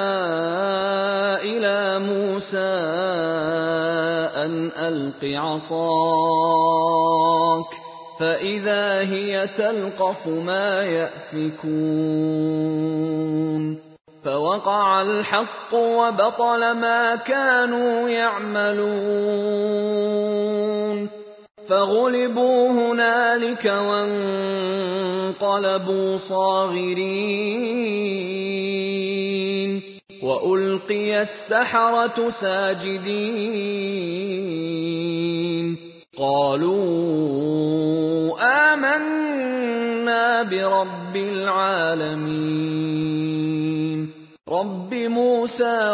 إِلَىٰ مُوسَىٰ أَنْ أَلْقِ عَصَاكَ فَإِذَا هِيَ تَلْقَفُ مَا يَأْفِكُونَ فَوَقَعَ الْحَقُّ وَبَطَلَ مَا كَانُوا يَعْمَلُونَ فَغُلِبُوا هُنَالِكَ وَانقَلَبُوا صَاغِرِينَ وَأُلْقِيَ السَّحَرَةُ سَاجِدِينَ قَالُوا آمَنَّا بِرَبِّ الْعَالَمِينَ رَبِّ مُوسَىٰ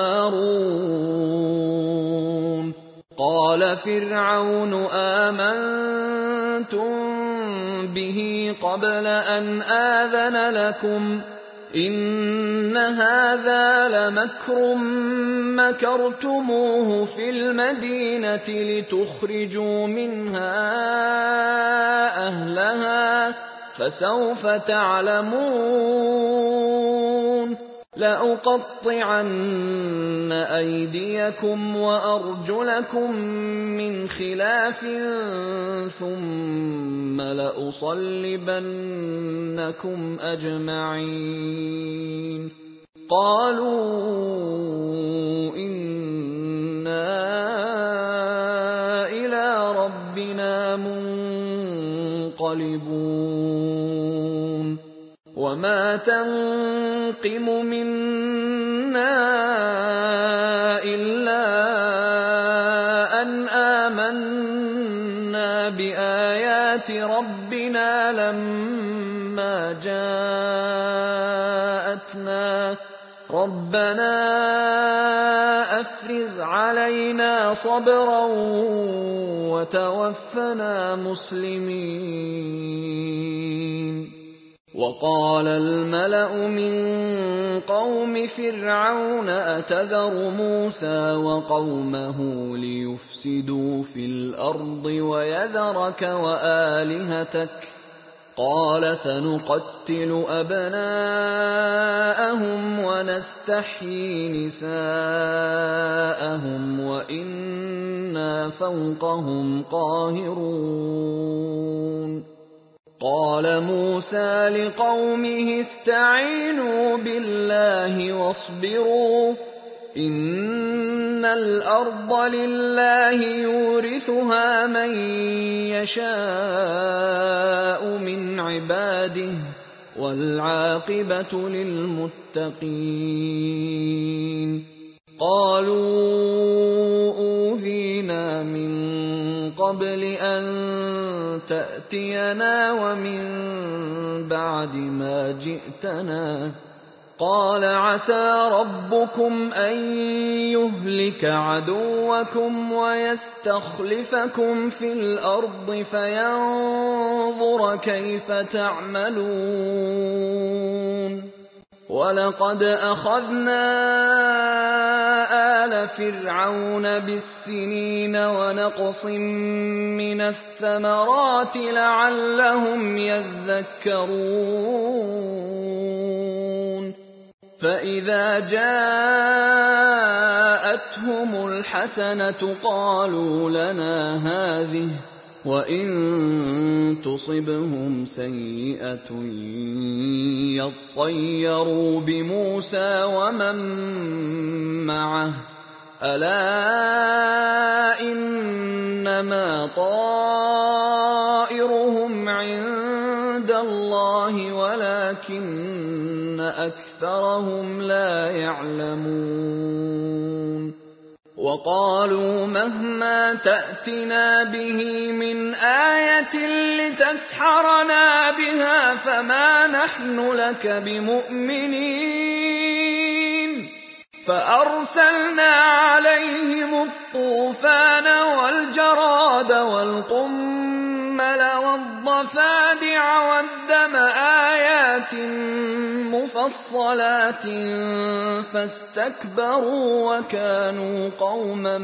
وَهَارُونَ قَالَ فِرْعَوْنُ آمَنتُم بِهِ قَبْلَ أَنْ آذَنَ لَكُمْ ۖ إِنَّ هَٰذَا لَمَكْرٌ مَّكَرْتُمُوهُ فِي الْمَدِينَةِ لِتُخْرِجُوا مِنْهَا أَهْلَهَا ۖ فَسَوْفَ تَعْلَمُونَ لَأُقَطِّعَنَّ أَيْدِيَكُمْ وَأَرْجُلَكُم مِّنْ خِلَافٍ ثُمَّ لَأُصَلِّبَنَّكُمْ أَجْمَعِينَ قَالُوا إِنَّا إِلَىٰ رَبِّنَا مُنقَلِبُونَ وَمَا تَنقِمُ مِنَّا إِلَّا أَنْ آمَنَّا بِآيَاتِ رَبِّنَا لَمَّا جَاءَتْنَا رَبَّنَا أَفْرِغْ عَلَيْنَا صَبْرًا وَتَوَفَّنَا مُسْلِمِينَ وَقَالَ الْمَلَأُ مِن قَوْمِ فِرْعَوْنَ أَتَذَرُ مُوسَىٰ وَقَوْمَهُ لِيُفْسِدُوا فِي الْأَرْضِ وَيَذَرَكَ وَآلِهَتَكَ ۚ قَالَ سَنُقَتِّلُ أَبْنَاءَهُمْ وَنَسْتَحْيِي نِسَاءَهُمْ وَإِنَّا فَوْقَهُمْ قَاهِرُونَ قَالَ مُوسَىٰ لِقَوْمِهِ اسْتَعِينُوا بِاللَّهِ وَاصْبِرُوا ۖ إِنَّ الْأَرْضَ لِلَّهِ يُورِثُهَا مَن يَشَاءُ مِنْ عِبَادِهِ ۖ وَالْعَاقِبَةُ لِلْمُتَّقِينَ قَالُوا أُوذِينَا مِن قَبْلِ أَن تَأْتِيَنَا وَمِن بَعْدِ مَا جِئْتَنَا ۚ قَالَ عَسَىٰ رَبُّكُمْ أَن يُهْلِكَ عَدُوَّكُمْ وَيَسْتَخْلِفَكُمْ فِي الْأَرْضِ فَيَنظُرَ كَيْفَ تَعْمَلُونَ وَلَقَدْ أَخَذْنَا آلَ فِرْعَوْنَ بِالسِّنِينَ وَنَقْصٍ مِّنَ الثَّمَرَاتِ لَعَلَّهُمْ يَذَّكَّرُونَ فَإِذَا جَاءَتْهُمُ الْحَسَنَةُ قَالُوا لَنَا هَٰذِهِ ۖ وَإِن تُصِبْهُمْ سَيِّئَةٌ يَطَّيَّرُوا بِمُوسَىٰ وَمَن مَّعَهُ ۗ أَلَا إِنَّمَا طَائِرُهُمْ عِندَ اللَّهِ وَلَٰكِنَّ أَكْثَرَهُمْ لَا يَعْلَمُونَ وَقَالُوا مَهْمَا تَأْتِنَا بِهِ مِنْ آيَةٍ لِّتَسْحَرَنَا بِهَا فَمَا نَحْنُ لَكَ بِمُؤْمِنِينَ فَأَرْسَلْنَا عَلَيْهِمُ الطُّوفَانَ وَالْجَرَادَ وَالْقُمَّلَ وَالضَّفَادِعَ وَالدَّمَ آيَاتٍ مُّفَصَّلَاتٍ فَاسْتَكْبَرُوا وَكَانُوا قَوْمًا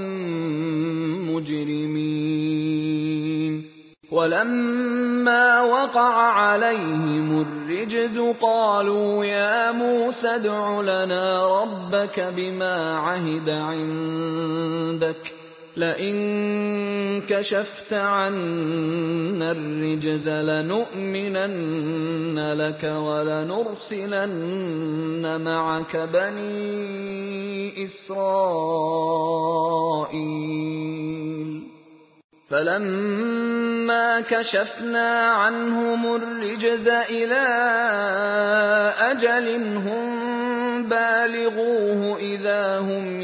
مُّجْرِمِينَ وَلَمَّا وَقَعَ عَلَيْهِمُ الرِّجْزُ قَالُوا يَا مُوسَى ادْعُ لَنَا رَبَّكَ بِمَا عَهِدَ عِندَكَ لَئِن كَشَفْتَ عَنَّا الرِّجْزَ لَنُؤْمِنَنَّ لَكَ وَلَنُرْسِلَنَّ مَعَكَ بَنِي إِسْرَائِيلَ فَلَمَّا كَشَفْنَا عَنْهُمُ الرِّجْزَ إِلَىٰ أَجَلٍ هُم بَالِغُوهُ إِذَا هُمْ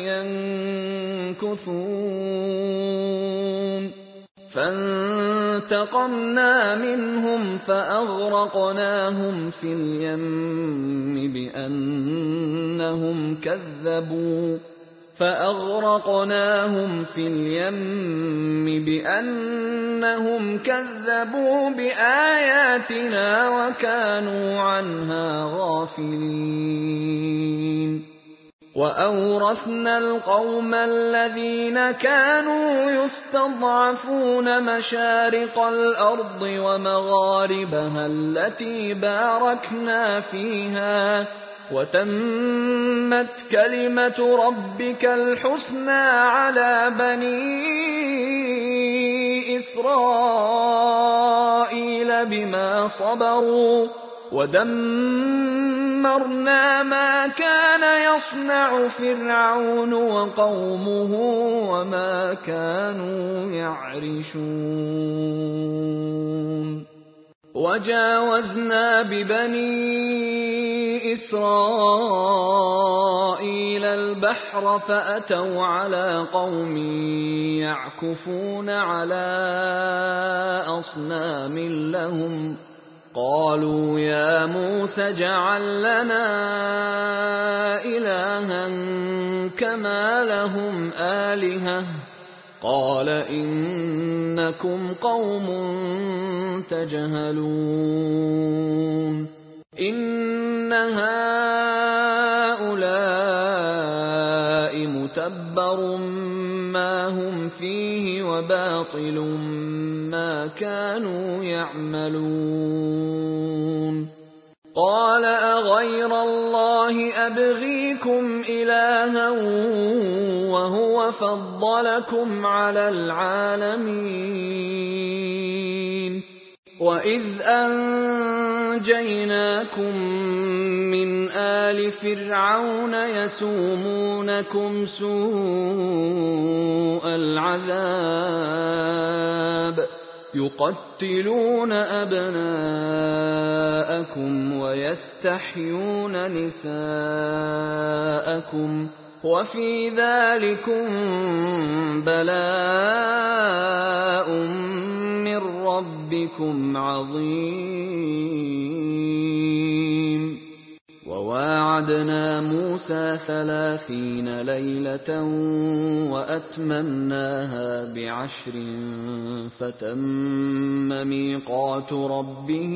يَنكُثُونَ فَانتَقَمْنَا مِنْهُمْ فَأَغْرَقْنَاهُمْ فِي الْيَمِّ بِأَنَّهُمْ إِنَّهُمْ كَذَّبُوا فَأَغْرَقْنَاهُمْ فِي الْيَمِّ بِأَنَّهُمْ كَذَّبُوا بِآيَاتِنَا وَكَانُوا عَنْهَا غَافِلِينَ وَأَوْرَثْنَا الْقَوْمَ الَّذِينَ كَانُوا يُسْتَضْعَفُونَ مَشَارِقَ الْأَرْضِ وَمَغَارِبَهَا الَّتِي بَارَكْنَا فِيهَا وَتَمَّتْ كَلِمَةُ رَبِّكَ الْحُسْنَىٰ عَلَىٰ بَنِي إِسْرَائِيلَ بِمَا صَبَرُوا وَدَمَّرْنَا مَا كَانَ يَصْنَعُ فِرْعَوْنُ وَقَوْمُهُ وَمَا كَانُوا يَعْرِشُونَ وَجَاوَزْنَا بِبَنِي إِسْرَائِيلَ الْبَحْرَ فَأَتَوْا عَلَىٰ قَوْمٍ يَعْكُفُونَ عَلَىٰ أَصْنَامٍ لَّهُمْ قَالُوا يَا مُوسَى اجْعَل لَّنَا إِلَٰهًا كَمَا لَهُمْ آلِهَةٌ قَالَ إِنَّكُمْ قَوْمٌ تَجْهَلُونَ إِنَّ هَٰؤُلَاءِ مُتَبَّرٌ مَّا هُمْ فِيهِ وَبَاطِلٌ مَّا كَانُوا يَعْمَلُونَ قَالَ أَغَيْرَ اللَّهِ أَبْغِيكُمْ إِلَٰهًا وَهُوَ فَضَّلَكُمْ عَلَى الْعَالَمِينَ وَإِذْ أَنجَيْنَاكُم مِّنْ آلِ فِرْعَوْنَ يَسُومُونَكُمْ سُوءَ الْعَذَابِ يُقَتِّلُونَ أَبْنَاءَكُمْ وَيَسْتَحْيُونَ نِسَاءَكُمْ وَفِي ذَٰلِكُم بَلَاءٌ مِّن رَّبِّكُمْ عَظِيمٌ وَوَاعَدْنَا مُوسَىٰ 30 لَيْلَةً وَأَتْمَمْنَاهَا ب10 فَتَمَّ مِيقَاتُ رَبِّهِ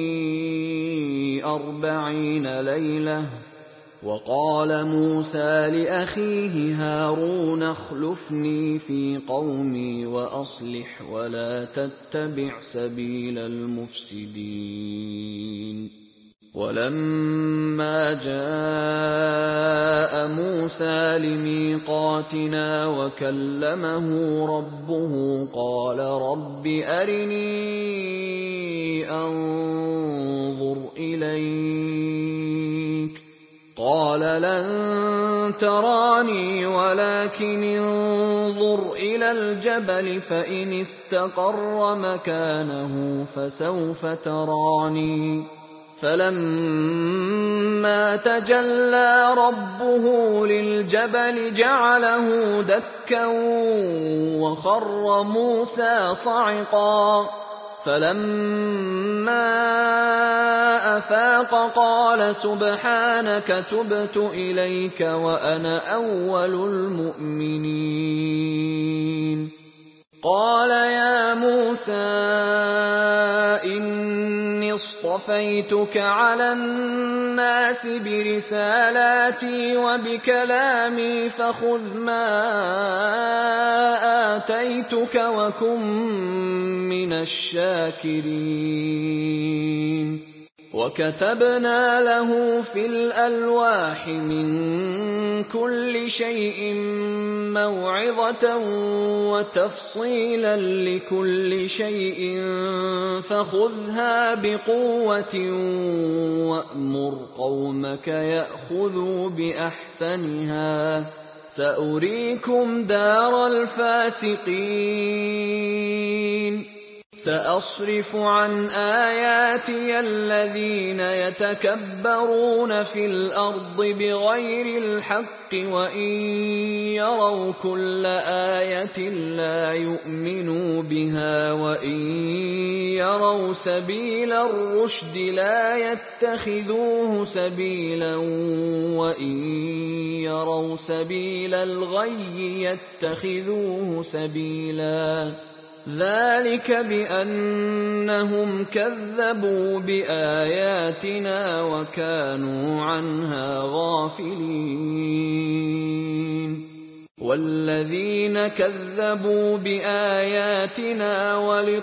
40 لَيْلَةً وَقَالَ مُوسَىٰ لِأَخِيهِ هَارُونَ اخْلُفْنِي فِي قَوْمِي وَأَصْلِحْ وَلَا تَتَّبِعْ سَبِيلَ الْمُفْسِدِينَ وَلَمَّا جَاءَ مُوسَىٰ لِمِيقَاتِنَا وَكَلَّمَهُ رَبُّهُ قَالَ رَبِّ أَرِنِي أَنظُرْ إِلَيْكَ قَالَ لَن تَرَانِي وَلَٰكِنِ انظُرْ إِلَى الْجَبَلِ فَإِنِ اسْتَقَرَّ مَكَانَهُ فَسَوْفَ تَرَانِي فَلَمَّا تَجَلَّىٰ رَبُّهُ لِلْجَبَلِ جَعَلَهُ دَكًّا وَخَرَّ مُوسَىٰ صَعِقًا فَلَمَّا أَفَاقَ قَالَ سُبْحَانَكَ تُبْتُ إِلَيْكَ وَأَنَا أَوَّلُ الْمُؤْمِنِينَ قَالَ يَا مُوسَىٰ إِنِّي اصْطَفَيْتُكَ عَلَى النَّاسِ بِرِسَالَاتِي وَبِكَلَامِي فَخُذْ مَا آتَيْتُكَ وَكُن مِّنَ الشَّاكِرِينَ وَكَتَبْنَا لَهُ فِي الْأَلْوَاحِ مِن كُلِّ شَيْءٍ مَّوْعِظَةً وَتَفْصِيلًا لِّكُلِّ شَيْءٍ فَخُذْهَا بِقُوَّةٍ وَأْمُرْ قَوْمَكَ يَأْخُذُوا بِأَحْسَنِهَا سَأُرِيكُمْ دَارَ الْفَاسِقِينَ سأصرف عن آياتي الذين يتكبرون في الأرض بغير الحق وإن يروا كل آية لا يؤمنوا بها وإن يروا سبيل الرشد لا يتخذوه سبيلا وإن يروا سبيل الغي يتخذوه سبيلا ذلك بأنهم كذبوا بآياتنا وكانوا عنها غافلين والذين كذبوا بآياتنا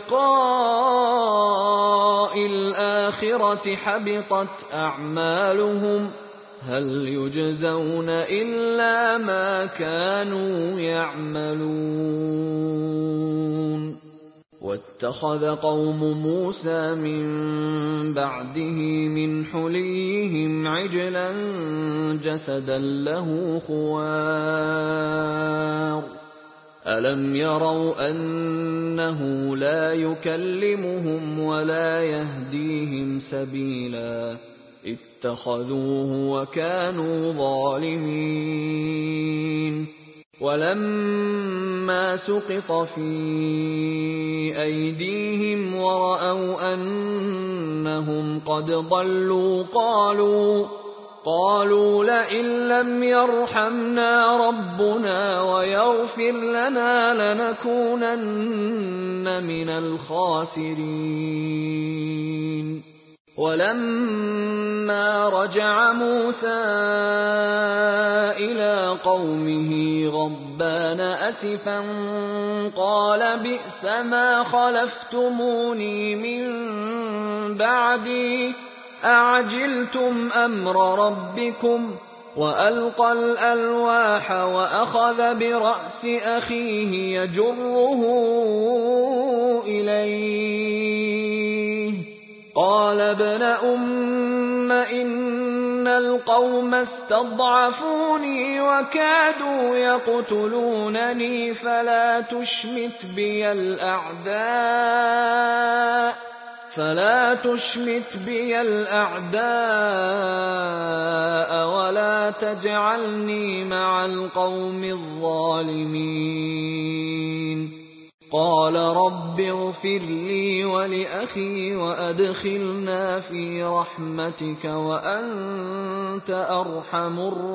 ولقاء الآخرة حبطت أعمالهم هل يجزون إلا ما كانوا يعملون واتخذ قوم موسى من بعده من حليهم عجلا جسدا له خوار ألم يروا أنه لا يكلمهم ولا يهديهم سبيلا اتخذوه وكانوا ظالمين ولما سقط في أيديهم ورأوا أنهم قد ضلوا قالوا لئن لم يرحمنا ربنا ويغفر لنا لنكونن من الخاسرين ولما رجع موسى إلى قومه غضبان أسفا قال بئس ما خلفتموني من بعدي أعجلتم أمر ربكم وألقى الألواح وأخذ برأس أخيه يجره إليه قال ابن أم إن القوم استضعفوني وكادوا يقتلونني فلا تشمت بي الأعداء ولا تجعلني مع القوم الظالمين قال رب اغفر لي ولأخي وأدخلنا في رحمتك وأنت أرحم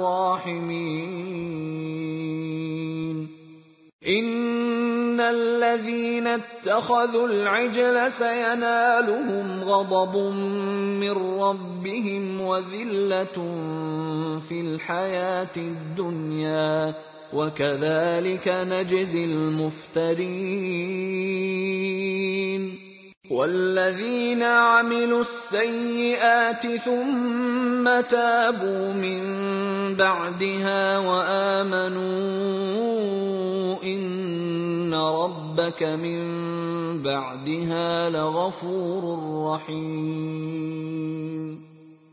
الراحمين إن الذين اتخذوا العجل سينالهم غضب من ربهم وذلة في الحياة الدنيا وكذلك نجزي المفترين والذين عملوا السيئات ثم تابوا من بعدها وآمنوا إن ربك من بعدها لغفور رحيم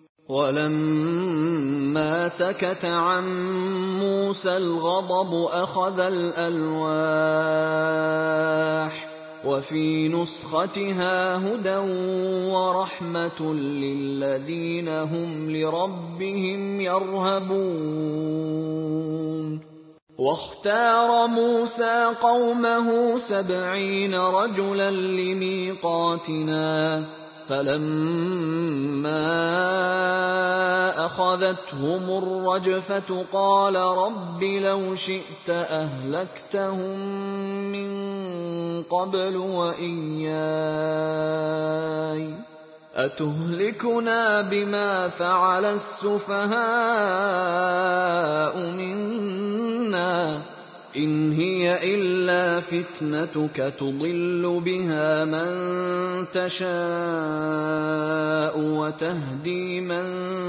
ولما سكت عن موسى الغضب أخذ الألواح وفي نسختها هدى ورحمة للذين هم لربهم يرهبون واختار موسى قومه 70 رجلا لميقاتنا فلما أخذتهم الرجفة قال رب لو شئت أهلكتهم من قبل وإياي أتهلكنا بما فعل السفهاء منا إن هي إلا فتنتك تضل بها من تشاء وتهدي من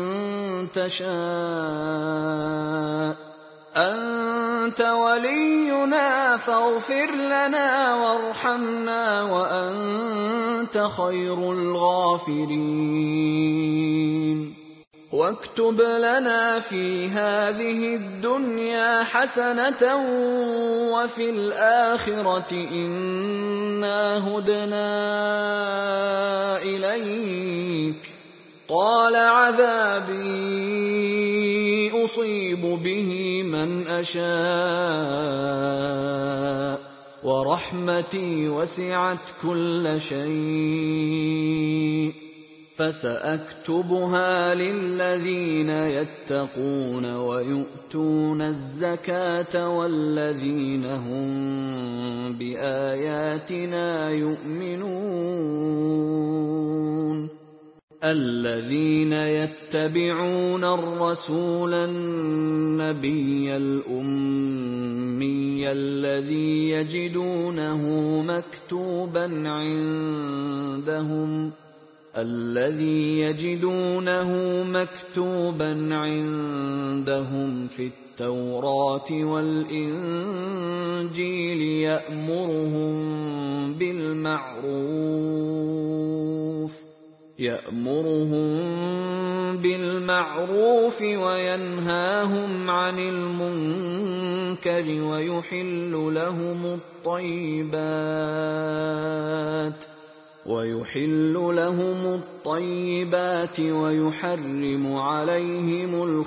تشاء أنت ولينا فاغفر لنا وارحمنا وأنت خير الغافرين وَاكْتُبْ لَنَا فِي هَٰذِهِ الدُّنْيَا حَسَنَةً وَفِي الْآخِرَةِ إِنَّا هُدْنَا إِلَيْكَ ۚ قَالَ عَذَابِي أُصِيبُ بِهِ مَنْ أَشَاءُ ۖ وَرَحْمَتِي وَسِعَتْ كُلَّ شَيْءٍ ۚ فَسَأَكْتُبُهَا لِلَّذِينَ يَتَّقُونَ وَيُؤْتُونَ الزَّكَاةَ وَالَّذِينَ هُم بِآيَاتِنَا يُؤْمِنُونَ الَّذِينَ يَتَّبِعُونَ الرَّسُولَ النَّبِيَّ الْأُمِّيَّ الَّذِي يَجِدُونَهُ مَكْتُوبًا عِندَهُمْ فِي التَّوْرَاةِ وَالْإِنجِيلِ يَأْمُرُهُم بِالْمَعْرُوفِ وَيَنْهَاهُمْ عَنِ الْمُنكَرِ وَيُحِلُّ لَهُمُ الطَّيِّبَاتِ وَيُحَرِّمُ عَلَيْهِمُ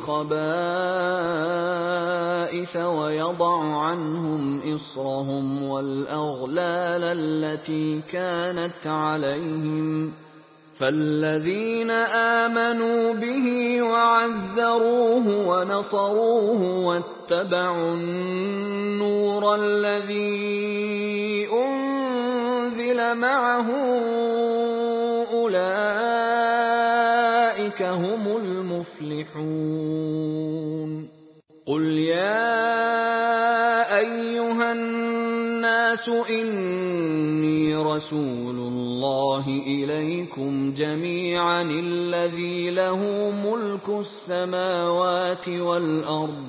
الْخَبَائِثَ وَيَضَعُ عَنْهُمْ إِصْرَهُمْ وَالْأَغْلَالَ الَّتِي كَانَتْ عَلَيْهِمْ ۚ فَالَّذِينَ آمَنُوا بِهِ وَعَزَّرُوهُ وَنَصَرُوهُ وَاتَّبَعُوا النُّورَ الَّذِي أُنزِلَ مَعَهُ أُولَٰئِكَ هُمُ الْمُفْلِحُونَ قُلْ يَا أَيُّهَا النَّاسُ إِنِّي رَسُولُ اللَّهِ إِلَيْكُمْ جَمِيعًا الَّذِي لَهُ مُلْكُ السَّمَاوَاتِ وَالْأَرْضِ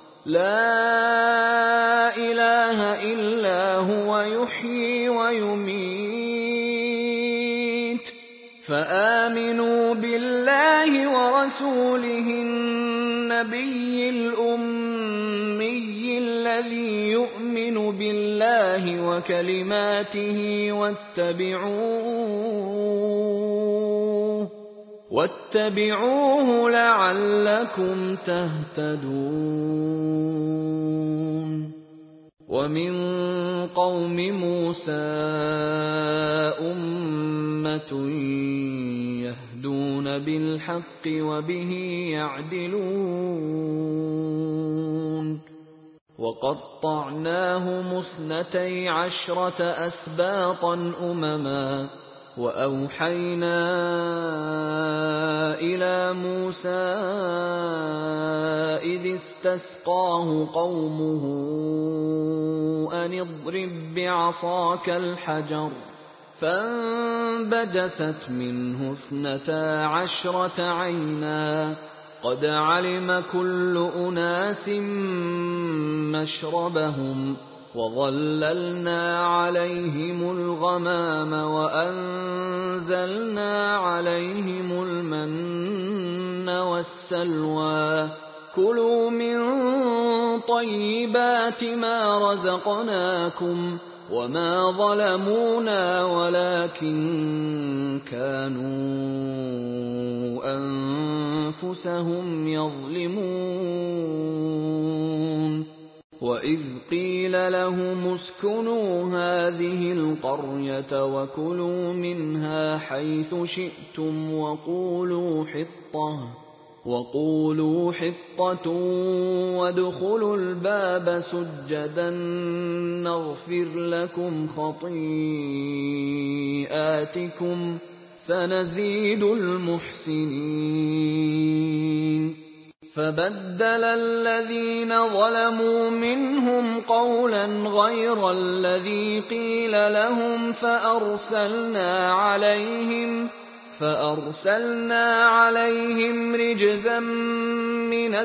لَا إِلَٰهَ إِلَّا هُوَ يُحْيِي وَيُمِيتُ فَآمِنُوا بِاللَّهِ وَرَسُولِهِ النَّبِيِّ الْأُمِّيِّ الَّذِي يُؤْمِنُ بِاللَّهِ وَكَلِمَاتِهِ وَاتَّبِعُوهُ لَعَلَّكُمْ تَهْتَدُونَ وَمِن قَوْمِ مُوسَىٰ أُمَّةٌ يَهْدُونَ بِالْحَقِّ وَبِهِ يَعْدِلُونَ وَقَطَّعْنَاهُمُ 12 أَسْبَاطًا أُمَمًا وَأَوْحَيْنَا إِلَىٰ مُوسَىٰ إِذِ اسْتَسْقَاهُ قَوْمُهُ أَنِ اضْرِب بِّعَصَاكَ الْحَجَرَ ۖ فَانبَجَسَتْ مِنْهُ 12 عَيْنًا ۖ قَدْ عَلِمَ كُلُّ أُنَاسٍ مَّشْرَبَهُمْ ۖ وَظَلَّلْنَا عَلَيْهِمُ الْغَمَامَ وَأَنزَلْنَا عَلَيْهِمُ الْمَنَّ وَالسَّلْوَىٰ ۖ كُلُوا مِن طَيِّبَاتِ مَا رَزَقْنَاكُمْ ۚ وَمَا ظَلَمُونَا وَلَٰكِن كَانُوا أَنفُسَهُمْ يَظْلِمُونَ وَإِذْ قِيلَ لَهُمُ اسْكُنُوا هَٰذِهِ الْقَرْيَةَ وَكُلُوا مِنْهَا حَيْثُ شِئْتُمْ وَقُولُوا حِطَّةٌ وَادْخُلُوا الْبَابَ سُجَّدًا نَّغْفِرْ لَكُمْ خَطِيئَاتِكُمْ ۚ سَنَزِيدُ الْمُحْسِنِينَ فَبَدَّلَ الَّذِينَ ظَلَمُوا مِنْهُمْ قَوْلًا غَيْرَ الَّذِي قِيلَ لَهُمْ فَأَرْسَلْنَا عَلَيْهِمْ رِجْزًا مِّنَ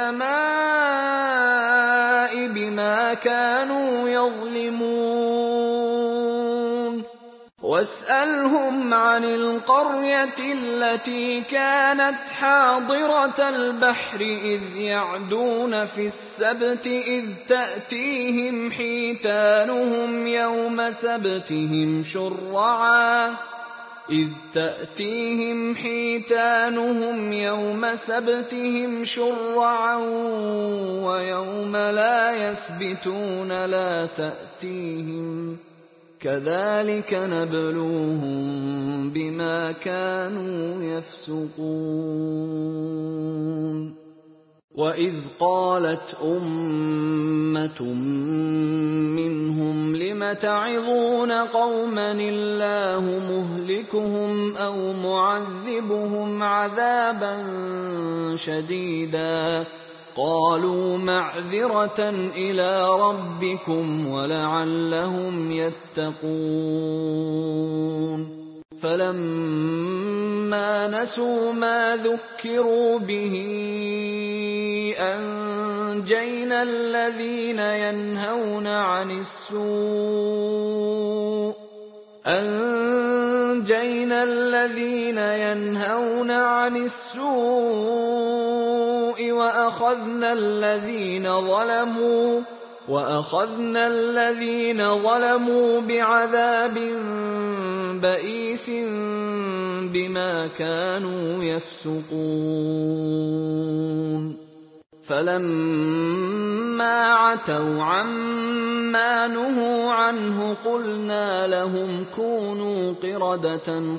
السَّمَاءِ بِمَا كَانُوا يَظْلِمُونَ واسألهم عن القرية التي كانت حاضرة البحر إذ يعدون في السبت إذ تأتيهم حيتانهم يوم سبتهم شرعا ويوم لا يسبتون لا تأتيهم كذلك نبلوهم بما كانوا يفسقون وإذ قالت أمة منهم لم تعظون قوما الله مهلكهم أو معذبهم عذابا شديدا قالوا معذرة إلى ربكم ولعلهم يتقون فلما نسوا ما ذكروا به أنجينا الذين ينهون عن السوء وأخذنا الذين ظلموا بعذاب بئيس بما كانوا يفسقون فلما عتوا عما نهوا عنه قلنا لهم كونوا قردة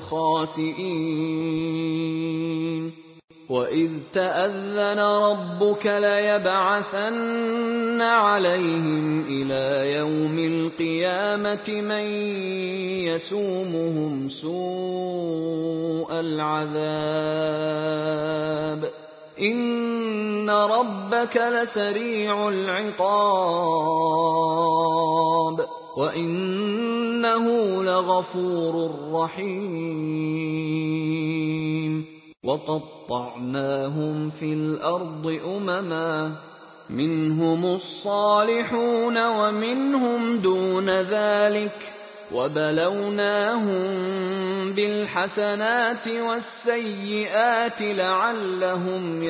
خاسئين وإذ تأذن ربك ليبعثن عليهم إلى يوم القيامة من يسومهم سوء العذاب إن ربك لسريع العقاب وإنه لغفور رحيم وقطعناهم في الأرض أمما منهم الصالحون ومنهم دون ذلك وبلوناهم بالحسنات والسيئات لعلهم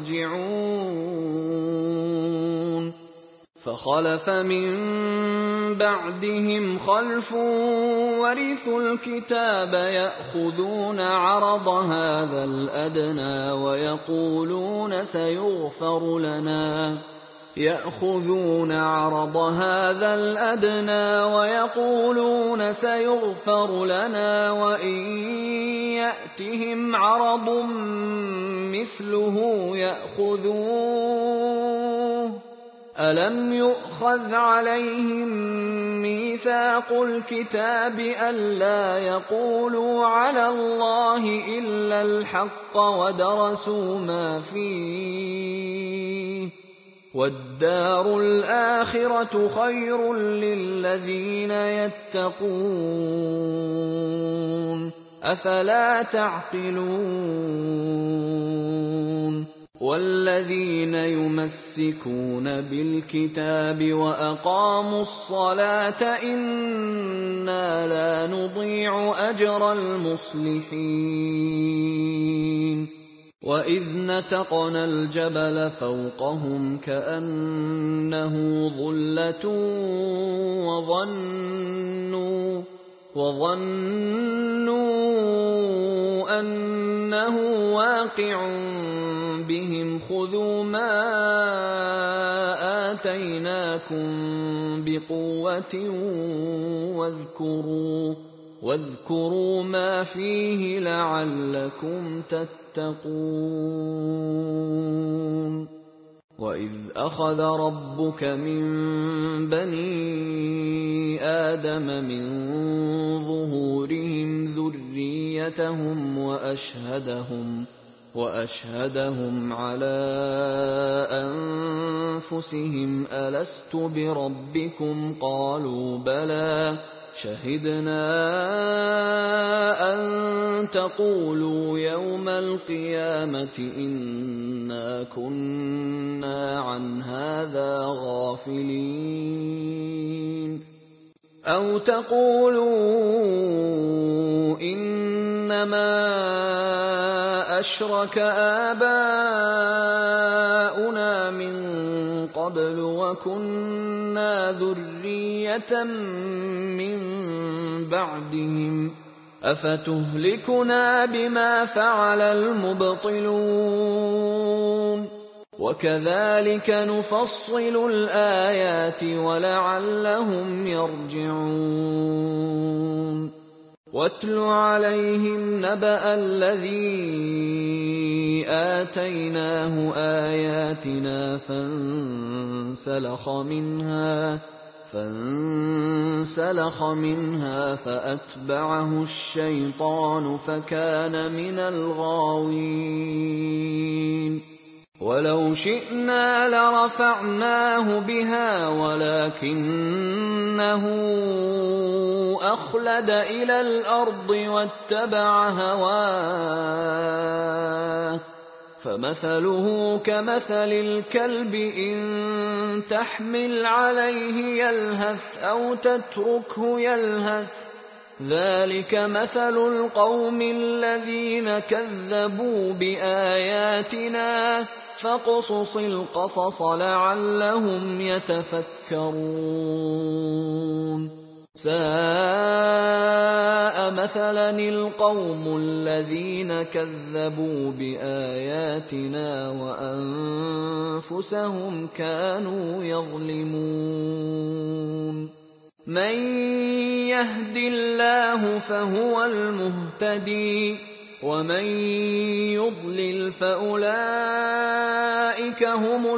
يرجعون فخلف من بعدهم خلف ورثوا الكتاب يأخذون عرض هذا الأدنى ويقولون سيغفر لنا وإن يأتهم عرض مثله يأخذوه ألم يؤخذ عليهم ميثاق الكتاب ألا يقولوا على الله إلا الحق ودرسوا ما فيه والدار الآخرة خير للذين يتقون أفلا تعقلون والذين يمسكون بالكتاب وأقاموا الصلاة إنا لا نضيع أجر المصلحين وإذ نتقنا الجبل فوقهم كأنه ظلة وظنوا أنه واقع بهم خذوا ما آتيناكم بقوة واذكروا ما فيه لعلكم تتقون وإذ أخذ ربك من بني آدم من ظهورهم ذريتهم وأشهدهم على أنفسهم ألست بربكم قالوا بلى شهدنا أن تقولوا يوم القيامة إنا كنا عن هذا غافلين أو تقولوا إِنَّمَا أَشْرَكَ آبَاؤُنَا مِن قَبْلُ وَكُنَّا ذُرِّيَّةً مِّن بَعْدِهِمْ ۖ أَفَتُهْلِكُنَا بِمَا فَعَلَ الْمُبْطِلُونَ وَكَذَٰلِكَ نُفَصِّلُ الْآيَاتِ وَلَعَلَّهُمْ يَرْجِعُونَ وَاتْلُ عَلَيْهِمْ نَبَأَ الَّذِي آتَيْنَاهُ آيَاتِنَا فَانسَلَخَ مِنْهَا فَأَتْبَعَهُ الشَّيْطَانُ فَكَانَ مِنَ الْغَاوِينَ وَلَوْ شِئْنَا لَرَفَعْنَاهُ بِهَا وَلَٰكِنَّهُ أَخْلَدَ إِلَى الْأَرْضِ وَاتَّبَعَ هَوَاهُ فَمَثَلُهُ كَمَثَلِ الْكَلْبِ إِن تَحْمِلْ عَلَيْهِ يَلْهَثْ أَوْ تَتْرُكْهُ يَلْهَث ۚ ذَٰلِكَ مَثَلُ الْقَوْمِ الَّذِينَ كَذَّبُوا بِآيَاتِنَا ۚ فَاقْصُصِ الْقَصَصَ لَعَلَّهُمْ يَتَفَكَّرُونَ سَاءَ مَثَلًا الْقَوْمُ الَّذِينَ كَذَّبُوا بِآيَاتِنَا وَأَنفُسَهُمْ كَانُوا يَظْلِمُونَ مَن يَهْدِ اللَّهُ فَهُوَ الْمُهْتَدِي ۖ وَمَن يُضْلِلْ فَأُولَٰئِكَ هُمُ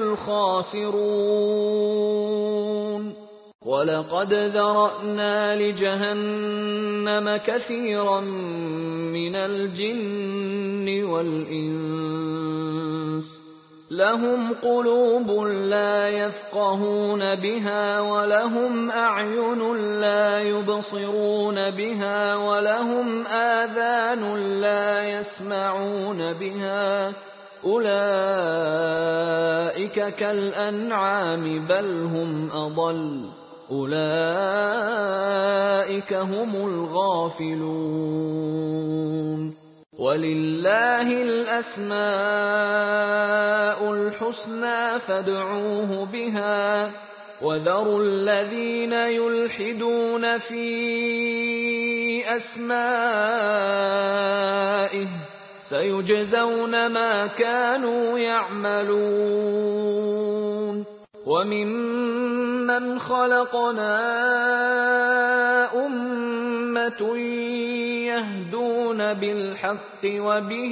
الْخَاسِرُونَ وَلَقَدْ ذَرَأْنَا لِجَهَنَّمَ كَثِيرًا مِّنَ الْجِنِّ وَالْإِنسِ ۖ لَهُمْ قُلُوبٌ لَّا يَفْقَهُونَ بِهَا وَلَهُمْ أَعْيُنٌ لَّا يُبْصِرُونَ بِهَا وَلَهُمْ آذَانٌ لَّا يَسْمَعُونَ بِهَا ۚ أُولَٰئِكَ كَالْأَنْعَامِ بَلْ هُمْ أَضَلُّ ۚ أُولَٰئِكَ هُمُ الْغَافِلُونَ وَلِلَّهِ الْأَسْمَاءُ الْحُسْنَىٰ فَادْعُوهُ بِهَا ۖ وَذَرُوا الَّذِينَ يُلْحِدُونَ فِي أَسْمَائِهِ ۚ سَيُجْزَوْنَ مَا كَانُوا يَعْمَلُونَ وَمِمَّنْ خَلَقْنَا أُمَّةٌ يَهْدُونَ بِالْحَقِّ وَبِهِ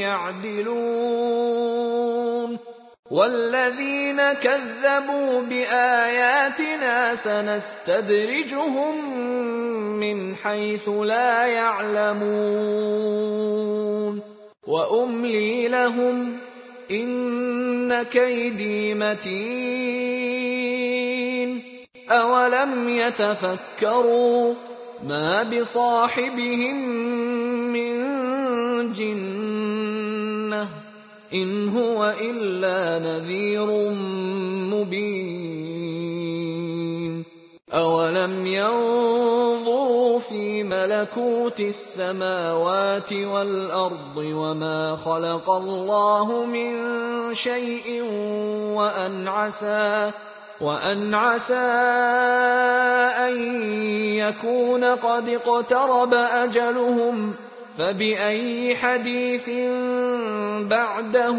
يَعْدِلُونَ وَالَّذِينَ كَذَّبُوا بِآيَاتِنَا سَنَسْتَدْرِجُهُم مِّنْ حَيْثُ لَا يَعْلَمُونَ وَأُمْلِي لَهُمْ ۚ إِنَّ كَيْدِي مَتِينٌ أَوَلَمْ يَتَفَكَّرُوا مَا بِصَاحِبِهِم مِّن جِنَّةٍ ۚ إِنْ هُوَ إِلَّا نَذِيرٌ مُّبِينٌ أَوَلَمْ يَنظُرُوا فِي مَلَكُوتِ السَّمَاوَاتِ وَالْأَرْضِ وَمَا خَلَقَ اللَّهُ مِن شَيْءٍ وَأَنْ عَسَىٰ أَن يَكُونَ قَدِ اقْتَرَبَ أَجَلُهُمْ ۖ فَبِأَيِّ حَدِيثٍ بَعْدَهُ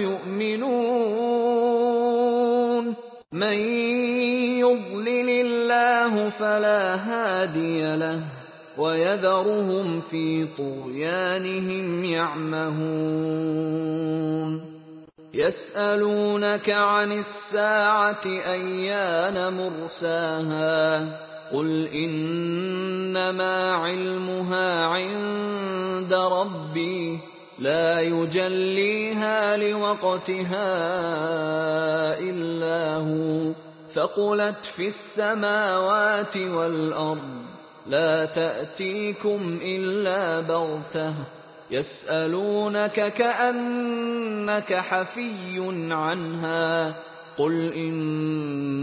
يُؤْمِنُونَ مَن يُضْلِلِ اللَّهُ فَلَا هَادِيَ لَهُ وَيَذَرُهُمْ فِي طُغْيَانِهِمْ يَعْمَهُونَ يَسْأَلُونَكَ عَنِ السَّاعَةِ أَيَّانَ مُرْسَاهَا ۖ قُلْ إِنَّمَا عِلْمُهَا عِندَ رَبِّي ۖ لَا يُجَلِّيهَا لِوَقْتِهَا إِلَّا هُوَ ۚ ثَقُلَتْ فِي السَّمَاوَاتِ وَالْأَرْضِ ۚ لَا تَأْتِيكُمْ إِلَّا بَغْتَةً ۗ يَسْأَلُونَكَ كَأَنَّكَ حَفِيٌّ عَنْهَا ۖ قُلْ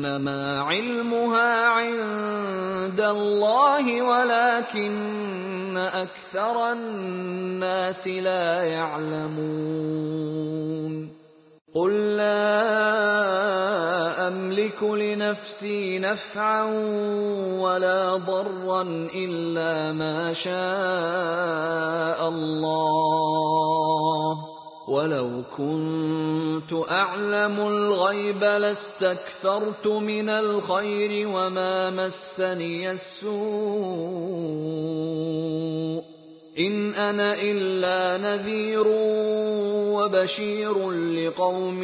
إِنَّمَا عِلْمُهَا عِندَ اللَّهِ وَلَٰكِنَّ أَكْثَرَ النَّاسِ لَا يَعْلَمُونَ قُل لَّا أَمْلِكُ لِنَفْسِي نَفْعًا وَلَا ضَرًّا إِلَّا مَا شَاءَ اللَّهُ ۗ وَلَوْ كُنتُ أَعْلَمُ الْغَيْبَ لَاسْتَكْثَرْتُ مِنَ الْخَيْرِ وَمَا مَسَّنِيَ السُّوءُ ۚ إِنْ أَنَا إِلَّا نَذِيرٌ وَبَشِيرٌ لِّقَوْمٍ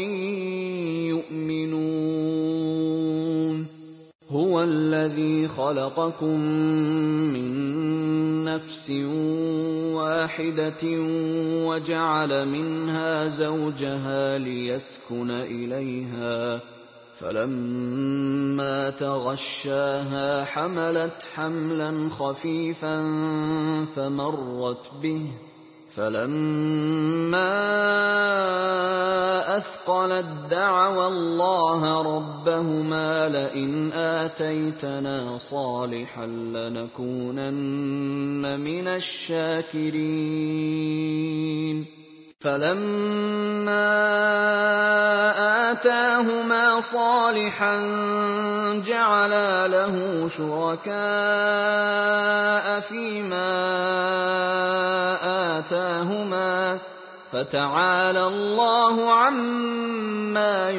يُؤْمِنُونَ هُوَ الَّذِي خَلَقَكُم مِّن نَّفْسٍ وَاحِدَةٍ وَجَعَلَ مِنْهَا زَوْجَهَا لِيَسْكُنَ إِلَيْهَا ۖ فَلَمَّا تَغَشَّاهَا حَمَلَتْ حَمْلًا خَفِيفًا فَمَرَّتْ بِهِ ۖ فَلَمَّا أَثْقَلَت دَّعَوَا اللَّهَ رَبَّهُمَا لَئِنْ آتَيْتَنَا صَالِحًا لَّنَكُونَنَّ مِنَ الشَّاكِرِينَ فَلَمَّا آتَاهُمَا صَالِحًا جَعَلَا لَهُ شُرَكَاءَ فِيمَا آتَاهُمَا ۚ فَتَعَالَى اللَّهُ عَمَّا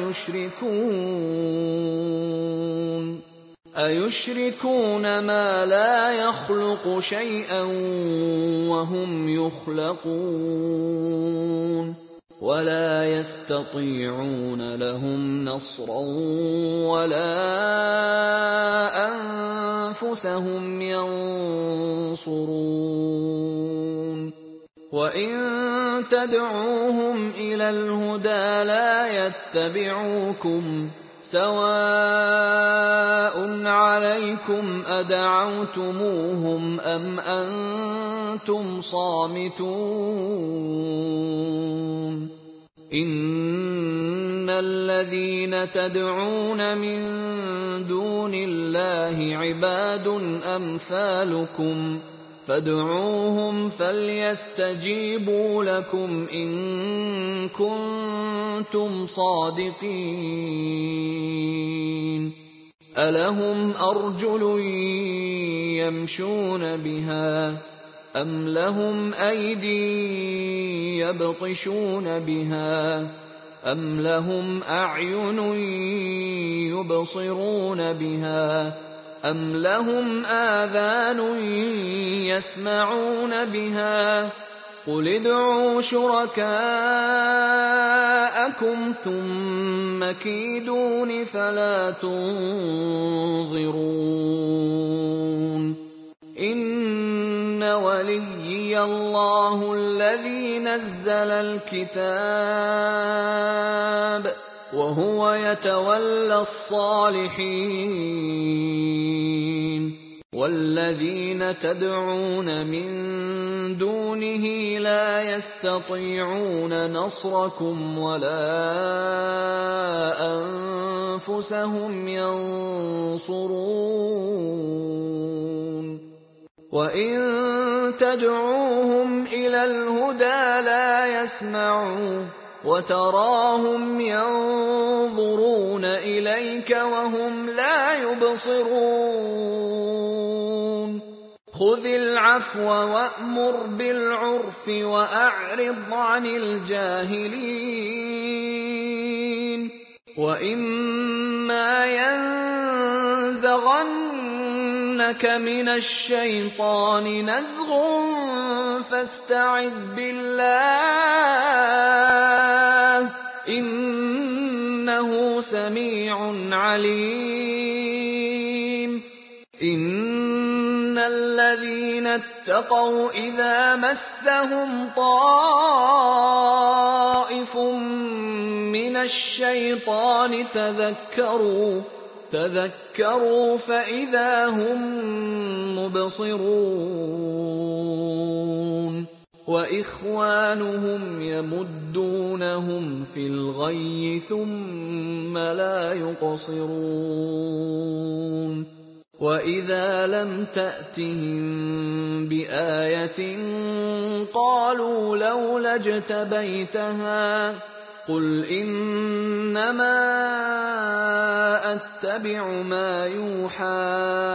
يُشْرِكُونَ أَيُشْرِكُونَ مَا لَا يَخْلُقُ شَيْئًا وَهُمْ يُخْلَقُونَ وَلَا يَسْتَطِيعُونَ لَهُمْ نَصْرًا وَلَا أَنفُسَهُمْ يَنصُرُونَ وَإِن تَدْعُوهُمْ إِلَى الْهُدَىٰ لَا يَتَّبِعُوكُمْ سَوَاءٌ عَلَيْكُمْ أَدَعَوْتُمُوهُمْ أَمْ أَنتُمْ صَامِتُونَ إِنَّ الَّذِينَ تَدْعُونَ مِن دُونِ اللَّهِ عِبَادٌ أَمْثَالُكُمْ فادعوهم فليستجيبوا لكم إن كنتم صادقين ألهم أرجل يمشون بها أم لهم أيدي يبطشون بها أم لهم أعين يبصرون بها أَمْ لَهُمْ آذَانٌ يَسْمَعُونَ بِهَا ۚ قُلِ ادْعُوا شُرَكَاءَكُمْ ثُمَّ كِيدُونِ فَلَا تُنظِرُونِ إِنَّ وَلِيِّيَ اللَّهُ الَّذِي نَزَّلَ الْكِتَابَ وَهُوَ يَتَوَلَّى الصَّالِحِينَ وَالَّذِينَ تَدْعُونَ مِن دُونِهِ لَا يَسْتَطِيعُونَ نَصْرَكُمْ وَلَا أَنفُسَهُمْ يَنصُرُونَ وَإِن تَدْعُوهُمْ إِلَى الْهُدَىٰ لَا يَسْمَعُوا وَتَرَاهُمْ يَنظُرُونَ إِلَيْكَ وَهُمْ لَا يُبْصِرُونَ خُذِ الْعَفْوَ وَأْمُرْ بِالْعُرْفِ وَأَعْرِضْ عَنِ الْجَاهِلِينَ وَإِمَّا يَنزَغَنَّكَ مِنَ الشَّيْطَانِ نَزْغٌ فَاسْتَعِذْ بِاللَّهِ ۖ إِنَّهُ سَمِيعٌ عَلِيمٌ إِنَّ الَّذِينَ اتَّقَوْا إِذَا مَسَّهُمْ طَائِفٌ مِّنَ الشَّيْطَانِ تَذَكَّرُوا فَإِذَا هُم مُّبْصِرُونَ وَإِخْوَانُهُمْ يَمُدُّونَهُمْ فِي الْغَيِّ ثُمَّ لَا يُقْصِرُونَ وَإِذَا لَمْ تَأْتِهِم بِآيَةٍ قَالُوا لَوْلَا اجْتَبَيْتَهَا ۚ قُلْ إِنَّمَا أَتَّبِعُ مَا يُوحَىٰ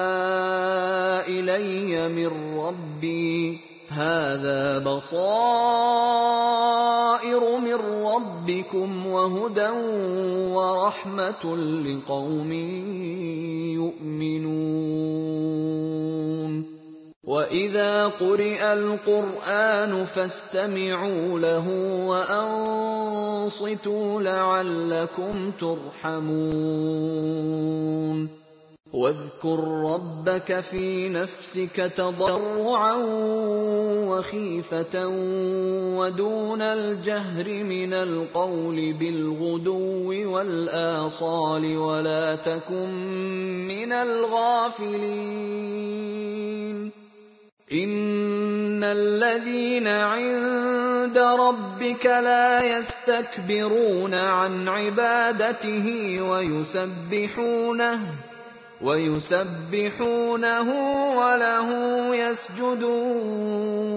إِلَيَّ مِن رَّبِّي ۚ هَٰذَا بَصَائِرُ مِن رَّبِّكُمْ وَهُدًى وَرَحْمَةٌ لِّقَوْمٍ يُؤْمِنُونَ وَإِذَا قُرِئَ الْقُرْآنُ فَاسْتَمِعُوا لَهُ وَأَنصِتُوا لَعَلَّكُمْ تُرْحَمُونَ وَاذْكُر رَّبَّكَ فِي نَفْسِكَ تَضَرُّعًا وَخِيفَةً وَدُونَ الْجَهْرِ مِنَ الْقَوْلِ بِالْغُدُوِّ وَالْآصَالِ وَلَا تَكُن مِّنَ الْغَافِلِينَ إِنَّ الَّذِينَ عِندَ رَبِّكَ لَا يَسْتَكْبِرُونَ عَنْ عِبَادَتِهِ وَيُسَبِّحُونَهُ وَلَهُ يَسْجُدُونَ